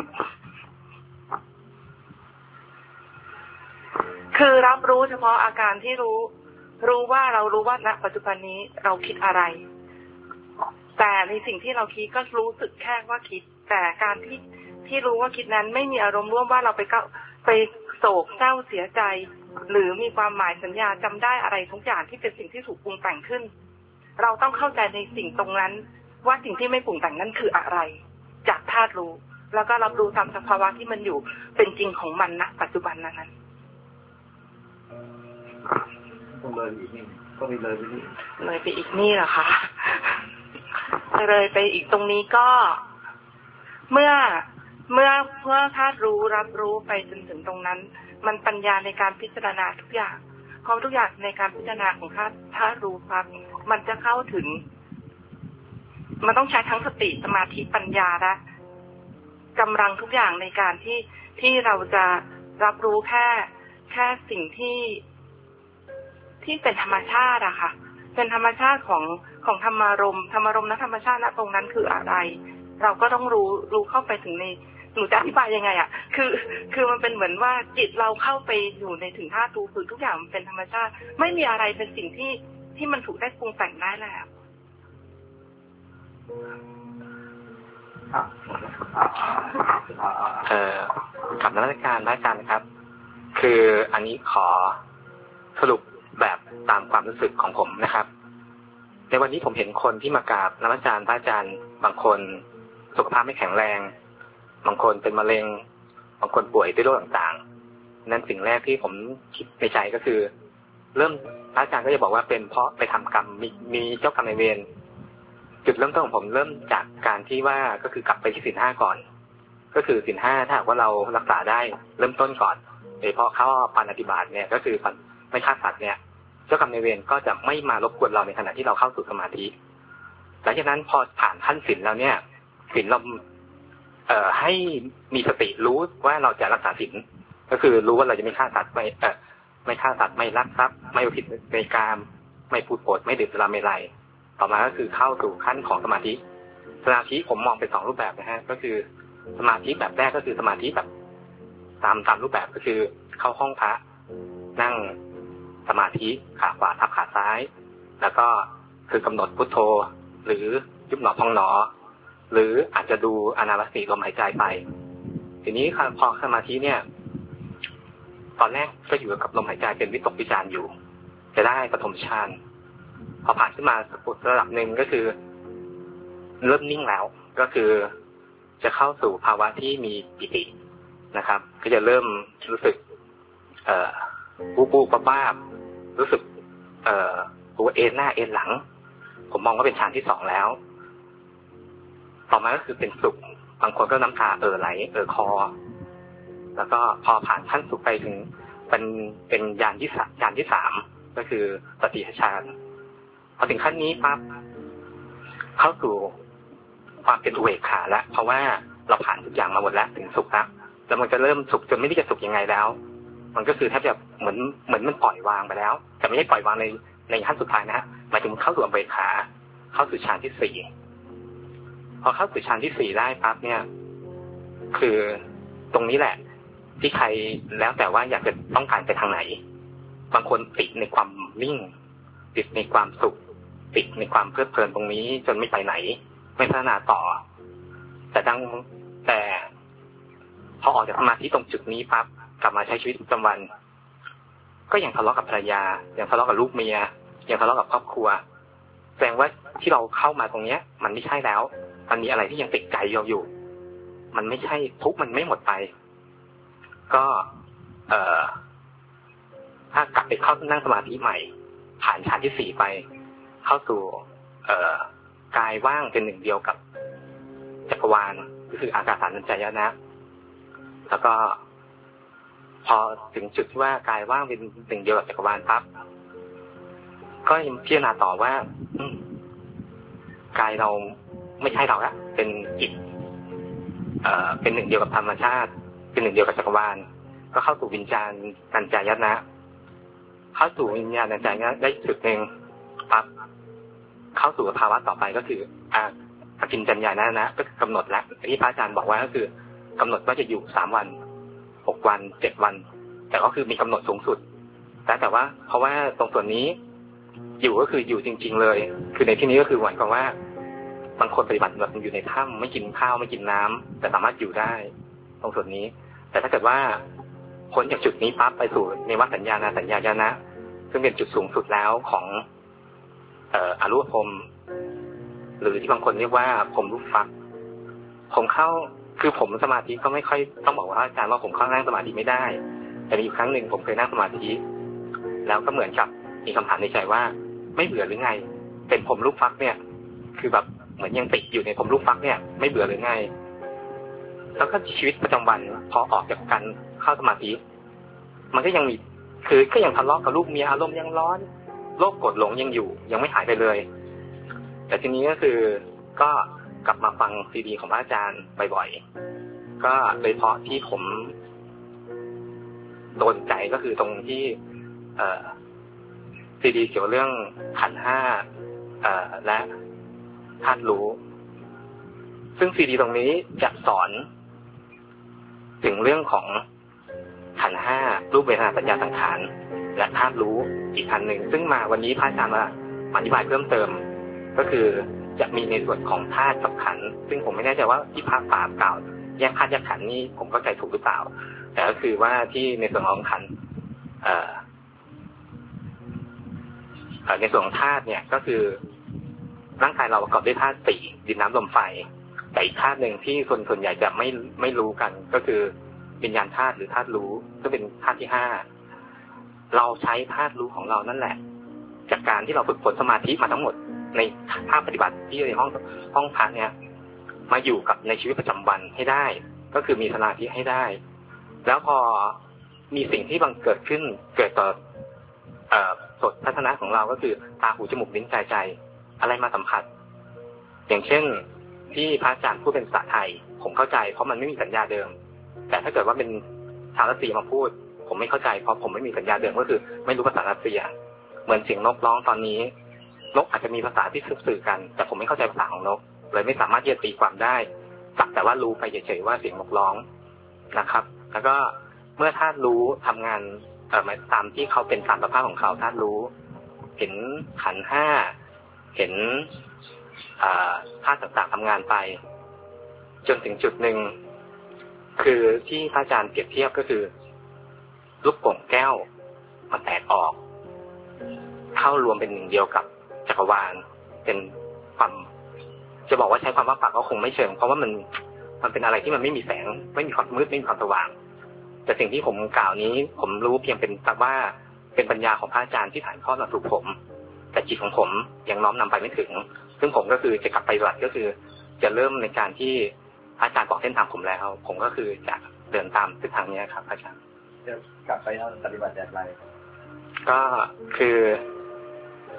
คือรับรู้เฉพาะอาการที่รู้ว่าเรารู้ว่าณปัจจุบันนี้เราคิดอะไรแต่ในสิ่งที่เราคิดก็รู้สึกแค่ว่าคิดแต่การที่รู้ว่าคิดนั้นไม่มีอารมณ์ร่วมว่าเราไปโศกเศร้าเสียใจหรือมีความหมายสัญญาจำได้อะไรทุกอย่างที่เป็นสิ่งที่ถูกปรุงแต่งขึ้นเราต้องเข้าใจในสิ่งตรงนั้นว่าสิ่งที่ไม่ปรุงแต่งนั้นคืออะไรจากธาตุรู้แล้วก็รับรู้ตามสภาวะที่มันอยู่เป็นจริงของมันณปัจจุบันนั้นต้องเลยอีกนี่ก็ไม่เลยไปนี่เลยไปอีกนี่เหรอคะเลยไปอีกตรงนี้ก็เมื่อธาตุรู้รับรู้ไปจนถึงตรงนั้นมันปัญญาในการพิจารณาทุกอย่างพอทุกอย่างในการพิจารณาของธาตุรู้ครับมันจะเข้าถึงมันต้องใช้ทั้งสติสมาธิปัญญาและกำลังทุกอย่างในการที่เราจะรับรู้แค่สิ่งที่เป็นธรรมชาติอะค่ะเป็นธรรมชาติของธรรมารมณ์และธรรมชาติณตรงนั้นคืออะไรเราก็ต้องรู้เข้าไปถึงในหนูจะอธิบายยังไงอะคือมันเป็นเหมือนว่าจิตเราเข้าไปอยู่ในถึงธาตุรู้คือทุกอย่างมันเป็นธรรมชาติไม่มีอะไรเป็นสิ่งที่มันถูกได้ปรุงแต่งได้แล้วกับนักการพระอาจารย์นะครับคืออันนี้ขอสรุปแบบตามความรู้สึกของผมนะครับในวันนี้ผมเห็นคนที่มากราบนมัสการพระอาจารย์บางคนสุขภาพไม่แข็งแรงบางคนเป็นมะเร็งบางคนป่วยด้วยโรคต่างๆนั้นสิ่งแรกที่ผมคิดในใจก็คือเริ่มพระอาจารย์ก็จะบอกว่าเป็นเพราะไปทำกรรมมีเจ้ากรรมนายเวรจุดเริ่มต้นของผมเริ่มจากการที่ว่าก็คือกลับไปที่ศีล 5ก่อนก็คือศีล 5ถ้าหากว่าเรารักษาได้เริ่มต้นก่อนโดยเฉพาะข้อปาณาติบาตเนี่ยก็คือไม่ฆ่าสัตว์เนี่ยเจ้ากรรมนายเวรก็จะไม่มารบกวนเราในขณะที่เราเข้าสู่สมาธิหลังจากนั้นพอผ่านขั้นศีลแล้วเนี่ยศีลเราให้มีสติรู้ว่าเราจะรักษาศีลก็คือรู้ว่าเราจะไม่ฆ่าสัตว์ไม่ฆ่าสัตว์ไม่ลักทรัพย์ไม่ผิดในกามไม่พูดโกรธไม่ดื่มสุราเมลัยต่อมาก็คือเข้าสู่ขั้นของสมาธิผมมองเป็น2รูปแบบนะฮะก็คือสมาธิแบบแรกก็คือสมาธิแบบตามรูปแบบก็คือเข้าห้องพระนั่งสมาธิขาขวาทับขาซ้ายแล้วก็คือกำหนดพุทโธหรือยุบหนอพองหนอหรืออาจจะดูอานาปานสติลมหายใจไปทีนี้พอสมาธิเนี่ยตอนแรกก็อยู่กับลมหายใจเป็นวิตกวิจารอยู่จะได้ปฐมฌานพอผ่านขึ้นมาระดับหนึ่งก็คือเริ่มนิ่งแล้วก็คือจะเข้าสู่ภาวะที่มีปิตินะครับก็จะเริ่มรู้สึกปูบ้ารู้สึกตัวเอ็นหน้าเอ็นหลังผมมองว่าเป็นฌานที่2แล้วต่อมาก็คือเป็นสุขบางคนก็น้ำตาไหลคอแล้วก็พอผ่านขั้นสุขไปถึงเป็นญาณที่3ก็คือปฏิฆฌานพอถึงขั้นนี้ปั๊บเข้าสู่ความเป็นอุเบกขาแล้วเพราะว่าเราผ่านทุกอย่างมาหมดแล้วถึงสุขแล้วมันจะเริ่มสุขจนไม่รู้จะสุขยังไงแล้วมันก็คือแทบจะเหมือนมันปล่อยวางไปแล้วแต่ไม่ใช่ปล่อยวางในขั้นสุดท้ายนะฮะหมายถึงเข้าสู่อุเบกขาเข้าสู่ฌานที่ 4พอเข้าสู่ฌานที่ 4ได้ปั๊บเนี่ยคือตรงนี้แหละที่ใครแล้วแต่ว่าอยากจะต้องการไปทางไหนบางคนติดในความนิ่งติดในความสุขติดในความเพลิดเพลินตรงนี้จนไม่ไปไหนไม่พัฒนาต่อแต่พอออกจากสมาธิตรงจุดนี้ปั๊บกลับมาใช้ชีวิตประจำวันก็ยังทะเลาะกับภรรยายังทะเลาะกับลูกเมียยังทะเลาะกับครอบครัวแสดงว่าที่เราเข้ามาตรงเนี้ยมันไม่ใช่แล้วมันมีอะไรที่ยังติดใจเราอยู่มันไม่ใช่ทุกข์มันไม่หมดไปก็ถ้ากลับไปเข้านั่งสมาธิใหม่ผ่านฌานที่ 4ไปเข้าสู่กายว่างเป็นหนึ่งเดียวกับจักรวาลก็คืออากาสานัญจายนะแล้วก็พอถึงจุดที่ว่ากายว่างเป็นหนึ่งเดียวกับจักรวาลปั๊บก็พิจารณาต่อว่ากายเราไม่ใช่เราละเป็นจิตเป็นหนึ่งเดียวกับธรรมชาติเป็นหนึ่งเดียวกับจักรวาลก็เข้าสู่วิญญาณนัญจายนะเข้าสู่วิญญาณนัญจายนะได้จุดหนึ่งปั๊บเข้าสู่ภาวะต่อไปก็คืออกินจัญญานะก็กำหนดแล้วที่พระอาจารย์บอกว่าก็คือกำหนดว่าจะอยู่3 วัน6 วัน7 วันแต่ก็คือมีกำหนดสูงสุดแต่ว่าเพราะว่าตรงส่วนนี้อยู่ก็คืออยู่จริงๆเลยคือในที่นี้ก็คือหมายความว่าบางคนปฏิบัติแบบอยู่ในถ้ำไม่กินข้าวไม่กินน้ำแต่สามารถอยู่ได้ตรงส่วนนี้แต่ถ้าเกิดว่าพ้นจากจุดนี้ปั๊บไปสู่ในวัฏสัญญาณสัญญาญาณะซึ่งเป็นจุดสูงสุดแล้วของอรูปพรหมหรือที่บางคนเรียกว่าพรหมรูปฟักผมเข้าคือผมสมาธิก็ไม่ค่อยต้องบอกว่าอาจารย์ว่าผมเข้านั่งสมาธิไม่ได้แต่มีอยู่ครั้งหนึ่งผมเคยนั่งสมาธิแล้วก็เหมือนกับมีคำถามในใจว่าไม่เบื่อหรือไงเป็นพรหมรูปฟักเนี่ยคือแบบเหมือนยังติดอยู่ในพรหมรูปฟักเนี่ยไม่เบื่อหรือไงแล้วก็ชีวิตประจำวันพอออกจากการเข้าสมาธิมันก็ยังมีคือก็ยังทะเลาะกับลูกเมียอารมณ์ยังร้อนโลภโกรธหลงยังอยู่ยังไม่หายไปเลยแต่ทีนี้ก็คือก็กลับมาฟังซีดีของพระอาจารย์บ่อยๆก็โดยเฉพาะที่ผมโดนใจก็คือตรงที่ซีดีเกี่ยวเรื่องขันธ์5และธาตุรู้ซึ่งซีดีตรงนี้จะสอนถึงเรื่องของขันธ์5รูปเวทนาสัญญาสังขารและธาตุรู้อีกอันหนึ่งซึ่งมาวันนี้พระอาจารย์มาอธิบายเพิ่มเติมก็คือจะมีในส่วนของธาตุกับขันธ์ซึ่งผมไม่แน่ใจว่าที่พระป่ากล่าวแยกธาตุแยกขันธ์นี่ผมเข้าใจถูกหรือเปล่าแต่ก็คือว่าที่ในส่วนของขันธ์ในส่วนของธาตุเนี่ยก็คือร่างกายเราประกอบด้วยธาตุ4ดินน้ำลมไฟแต่อีกธาตุหนึ่งที่ส่วนใหญ่จะไม่รู้กันก็คือวิญญาณธาตุหรือธาตุรู้ซึ่งเป็นธาตุที่5เราใช้ธาตุรู้ของเรานั่นแหละจากการที่เราฝึกฝนสมาธิมาทั้งหมดในภาคปฏิบัติที่ในห้องพักเนี่ยมาอยู่กับในชีวิตประจำวันให้ได้ก็คือมีสมาธิให้ได้แล้วพอมีสิ่งที่บังเกิดขึ้นเกิดต่อสดทัศนะของเราก็คือตาหูจมูกลิ้นกายใจอะไรมาสัมผัสอย่างเช่นที่พระอาจารย์พูดเป็นภาษาไทยผมเข้าใจเพราะมันไม่มีสัญญาเดิมแต่ถ้าเกิดว่าเป็นชาวรัสเซียมาพูดผมไม่เข้าใจเพราะผมไม่มีสัญญาเดิมก็คือไม่รู้ภาษารัสเซียเหมือนเสียงนกร้องตอนนี้นกอาจจะมีภาษาที่สื่อกันแต่ผมไม่เข้าใจภาษาของนกเลยไม่สามารถที่จะตีความได้สักแต่ว่ารู้ไปเฉยๆว่าเสียงนกร้องนะครับแล้วก็เมื่อธาตุรู้ทำงานตามที่เขาเป็นตามสภาพของเขาธาตุรู้เห็นขันธ์5เห็นธาตุต่างๆทำงานไปจนถึงจุดหนึ่งคือที่พระอาจารย์เปรียบเทียบก็คือลูกโป่งแก้วมันแตกออกเข้ารวมเป็นหนึ่งเดียวกับจักรวาลเป็นความจะบอกว่าใช้ความว่างเปล่าก็คงไม่เชิงเพราะว่ามันเป็นอะไรที่มันไม่มีแสงไม่มีความมืดไม่มีความสว่างแต่สิ่งที่ผมกล่าวนี้ผมรู้เพียงเป็นแต่ว่าเป็นปัญญาของพระอาจารย์ที่ถ่ายทอดมาสู่ผมแต่จิตของผมยังน้อมนำไปไม่ถึงซึ่งผมก็คือจะกลับไปปฏิบัติก็คือจะเริ่มในการที่อาจารย์บอกเส้นทางผมแล้วผมก็คือจะเดินตามเส้นทางนี้ครับอาจารย์จะกลับไปปฏิบัติอย่างไรก็คือ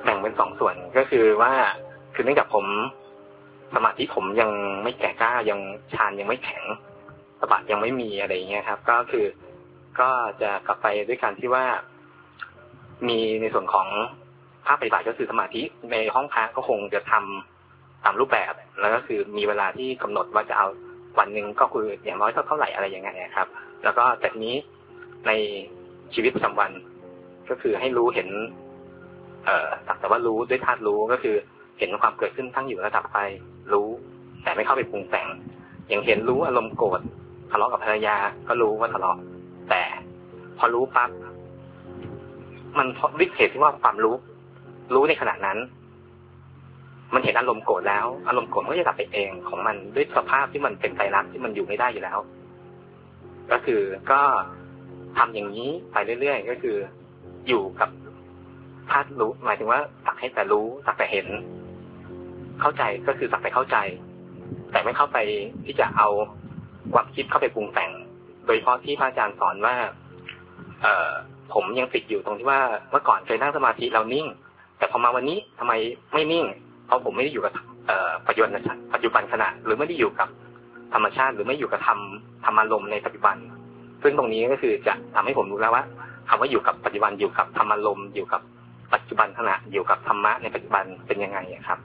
แบ่งเป็นสองส่วนก็คือว่าคือเนื่องจากผมสมาธิผมยังไม่แก่กล้ายังฌานยังไม่แข็งสมาธิยังไม่มีอะไรอย่างเงี้ยครับก็คือก็จะกลับไปด้วยการที่ว่ามีในส่วนของภาคปฏิบัติก็คือสมาธิในห้องพระก็คงจะทำตามรูปแบบแล้วก็คือมีเวลาที่กำหนดว่าจะเอาวันหนึ่งก็คืออย่างน้อยเท่าไหร่อะไรอย่างเงี้ยครับแล้วก็จากนี้ในชีวิตประจำวันก็คือให้รู้เห็นสักแต่ว่ารู้ด้วยธาตุรู้ก็คือเห็นความเกิดขึ้นตั้งอยู่ระดับไปรู้แต่ไม่เข้าไปปรุงแต่งอย่างเห็นรู้อารมณ์โกรธทะเลาะกับภรรยาก็รู้ว่าทะเลาะแต่พอรู้ปั๊บมันวิเหตุที่ว่าความรู้ในขณะนั้นมันเห็นอารมณ์โกรธแล้วอารมณ์โกรธมันก็จะดับไปเองของมันด้วยสภาพที่มันเป็นไตรลักษณ์ที่มันอยู่ไม่ได้อยู่แล้วก็คือก็ทำอย่างนี้ไปเรื่อยๆก็คืออยู่กับธาตุรู้หมายถึงว่าสักให้แต่รู้สักแต่เห็นเข้าใจก็คือสักแต่เข้าใจแต่ไม่เข้าไปที่จะเอาความคิดเข้าไปปรุงแต่งโดยเฉพาะที่พระอาจารย์สอนว่าผมยังติดอยู่ตรงที่ว่าเมื่อก่อนเคยนั่งสมาธิเรานิ่งแต่พอมาวันนี้ทำไมไม่นิ่งเพราะผมไม่ได้อยู่กับปัจจุบันขณะหรือไม่ได้อยู่กับธรรมชาติหรือไม่อยู่กับธรรมอารมณ์ในปัจจุบันซึ่งตรงนี้ก็คือจะทำให้ผมรู้แล้วว่าคำว่าอยู่กับปัจจุบันอยู่กับธรรมอารมณ์อยู่กับปัจจุบันขณะอยู่กับธรรมะในปัจจุบันเป็นยังไงครับ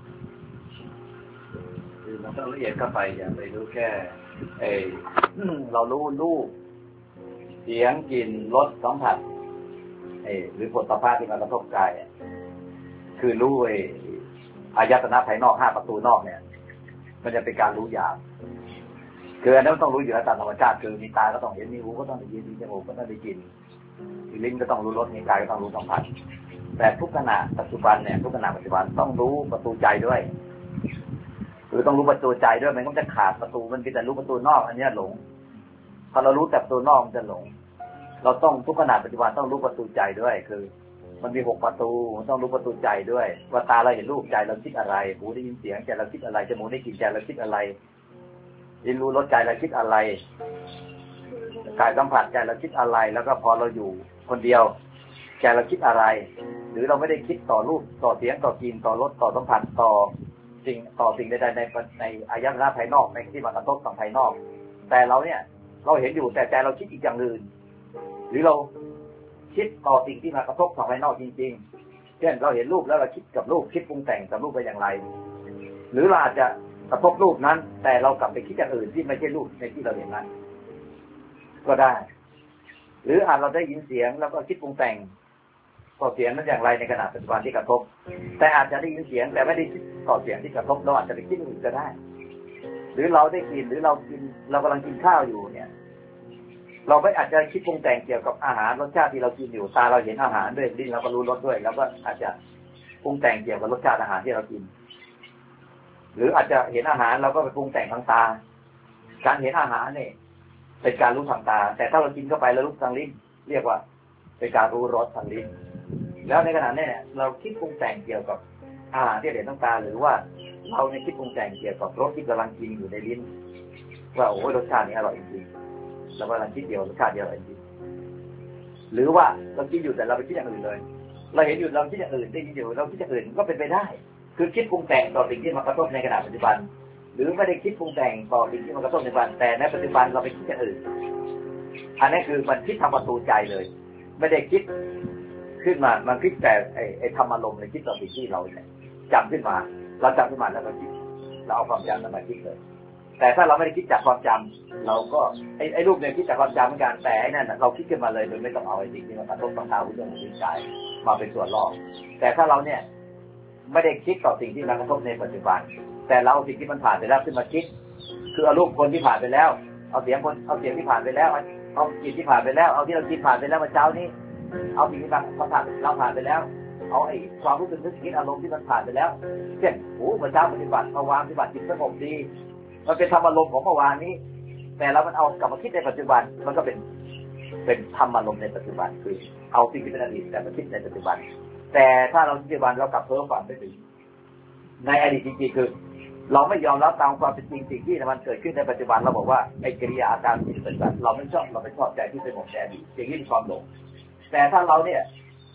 คือมันต้องละเอียดเข้าไปอย่าไปรู้แค่เรารู้รูปเสียงกลิ่นรสสัมผัสหรือผลสัมผัสที่มากระทบกายคือรู้อายตนะภายนอก5ประตูนอกเนี่ยมันจะเป็นการรู้หยาบคืออันนั้นต้องรู้อยู่แล้วตามธรรมชาติคือมีตาก็ต้องเห็นมีหูก็ต้องได้ยินมีจมูกก็ต้องได้กลิ่นมีลิ้นก็ต้องรู้รสมีกายก็ต้องรู้สัมผัสแต่ทุกขณะปัจจุบันเนี่ยทุกขณะปัจจุบันต้องรู้ประตูใจด้วยคือต้องรู้ประตูใจด้วยมันก็จะขาดประตูมันเป็นแต่รู้ประตูนอกอันนี้หลงพอเรารู้แต่ประตูนอกมันจะหลงเราต้องทุกขณะปัจจุบันต้องรู้ประตูใจด้วยคือมันมี6ประตูต้องรู้ประตูใจด้วยว่าตาเราเห็นรูปใจเราคิดอะไรหูได้ยินเสียงใจเราคิดอะไรจมูกได้กลิ่นใจเราคิดอะไรลิ้นรู้รสใจเราคิดอะไรกายสัมผัสใจเราคิดอะไรแล้วก็พอเราอยู่คนเดียวใจเราคิดอะไรหรือเราไม่ได้คิดต่อรูปต่อเสียงต่อกลิ่นต่อรสต่อสัมผัสต่อสิ่งใดๆในอายตนะภายนอกในที่มากระทบกับภายนอกแต่เราเนี่ยเราเห็นอยู่แต่ใจเราคิดอีกอย่างอื่นหรือเราคิดต่อสิ่งที่มากระทบกับภายนอกจริงๆเช่นเราเห็นรูปแล้วเราคิดกับรูปคิดปรุงแต่งกับรูปไปอย่างไรหรือเราอาจจะกระทบรูปนั้นแต่เรากลับไปคิดอย่างอื่นที่ไม่ใช่รูปในที่เราเห็นนั้นก็ได้หรืออาจเราได้ยินเสียงแล้วก็คิดปรุงแต่งต่อเสียงนั้นอย่างไรในขณะปัจจุบันที่กระทบแต่อาจจะได้ยินเสียงแต่ไม่ได้คิดต่อเสียงที่กระทบเราอาจจะไปคิดอื่นก็ได้หรือเราได้กินหรือเรากำลังกินข้าวอยู่เนี่ยเราไม่อาจจะคิดปรุงแต่งเกี่ยวกับอาหารรสชาติที่เรากินอยู่ตาเราเห็นอาหารด้วยลิ้นเราก็รู้รสด้วยแล้วก็อาจจะปรุงแต่งเกี่ยวกับรสชาติอาหารที่เรากินหรืออาจจะเห็นอาหารเราก็ไปปรุงแต่งทางตาการเห็นอาหารเนี่ยเป็นการรู้ทางตาแต่ถ้าเรากินเข้าไปแล้วรู้ทางลิ้นเรียกว่าเป็นการรู้รสทางลิ้นแล้วในขณะนี้เราคิดปรุงแต่งเกี่ยวกับอาหารที่เห็นทางตาหรือว่าเราในคิดปรุงแต่งเกี่ยวกับรสที่กำลังกินอยู่ในลิ้นว่าโอ้รสชาตินี้อร่อยจริงๆเรากำลังคิดเดียวรสชาติเดียวอร่อยจริงหรือว่าเราคิดอยู่แต่เราไปคิดอย่างอื่นเลยเราเห็นอยู่เราคิดอย่างอื่นได้ยินอยู่เราคิดอย่างอื่นก็เป็นไปได้คือคิดปรุงแต่งต่อสิ่งที่มากระทบในขณะปัจจุบันหรือไม่ได้คิดปรุงแต่งต่อสิ่งที่มากระทบในปัจจุบันแต่ในปัจจุบันเราไปคิดอย่างอื่นอันนี้คือมันคิดทางประตูใจเลยไม่ได้คิดขึ้นมามันคิดแต่ไอ้ธรรมอารมณ์เลยคิดต่อสิ่งที่เราจำขึ้นมาเราจำขึ้นมาแล้วก็คิดเราเอาความจำนั้นมาคิดเลยแต่ถ้าเราไม่ได้คิดจากความจำเราก็ไอ้รูปเนี่ยคิดจากความจำเหมือนกันแต่ไอ้นั่นเราคิดขึ้นมาเลยโดยไม่ต้องเอาไอ้สิ่งที่มากระทบต่างๆเรื่องของใจมาเป็นส่วนล่อแต่ถ้าเราเนี่ยไม่ได้คิดต่อสิ่งที่มากระทบในปัจจุบันแต่เราเอาสิ่งที่มันผ่านไปแล้วขึ้นมาคิดคือเอารูปคนที่ผ่านไปแล้วเอาเสียงที่ผ่านไปแล้วเอากลิ่นที่ผ่านไปแล้วเอาที่เรากินผ่านไปแล้วเมื่อเช้านี้เอาสิ่งที่เราผ่านไปแล้วเอาไอ้ความรู้สึกนึกคิดอารมณ์ที่มันผ่านไปแล้วเช่นโอ้เมื่อเช้าปฏิบัติเมื่อวานปฏิบัติจิตสงบดีมันเป็นธรรมอารมณ์ของเมื่อวานนี้แต่เรามันเอากลับมาคิดในปัจจุบันมันก็เป็นธรรมอารมณ์ในปัจจุบันคือเอาสิ่งที่เป็นอดีตแต่มาคิดในปัจจุบันแต่ถ้าเราปัจจุบันเรากลับเพิ่มความไปถึงในอดีตจริงๆคือเราไม่ยอมรับตามความเป็นจริงสิ่งที่มันเกิดขึ้นในปัจจุบันเราบอกว่าไอ้กิริยาอาการที่เป็นแบบเราไม่ชอบใจที่เป็นของแท้ดีอย่างนี้เป็นความหลงแต่ถ้าเราเนี่ย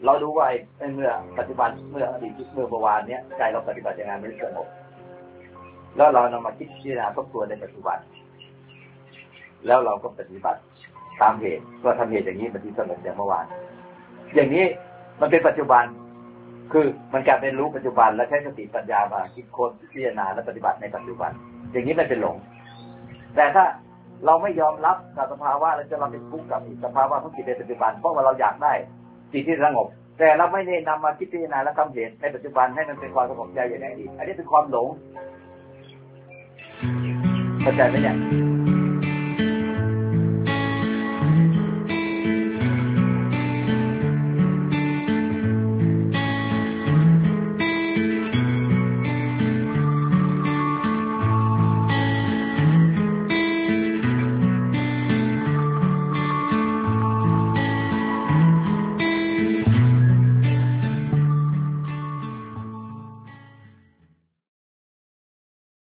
เราดูว่าเมื่อปัจจุบันเมื่ออดีตเมื่อเมื่อวานเนี้ยใจเราปฏิบัติอย่างไรไม่สงบแล้วเรานำมาคิดพิจารณาทบทวนในปัจจุบันแล้วเราก็ปฏิบัติตามเหตุว่าทำเหตุอย่างนี้มันที่สงบอย่างเมื่อวานอย่างนี้มันเป็นปัจจุบันคือมันการเรียนรู้ปัจจุบันและใช้สติปัญญามาคิดค้นพิจารณาและปฏิบัติในปัจจุบันอย่างนี้ไม่เป็นหลงแต่ถ้าเราไม่ยอมรับกับสภาวะแล้วจะเราเป็นทุกข์กับสภาวะของจิตในปัจจุบันเพราะว่าเราอยากได้จิตที่สงบแต่เราไม่ได้นำมาคิดพิจารณาและทำเหตุในปัจจุบันให้มันเป็นความสงบใจอย่างไรดีอันนี้เป็นความหลงเข้าใจไหมเนี่ย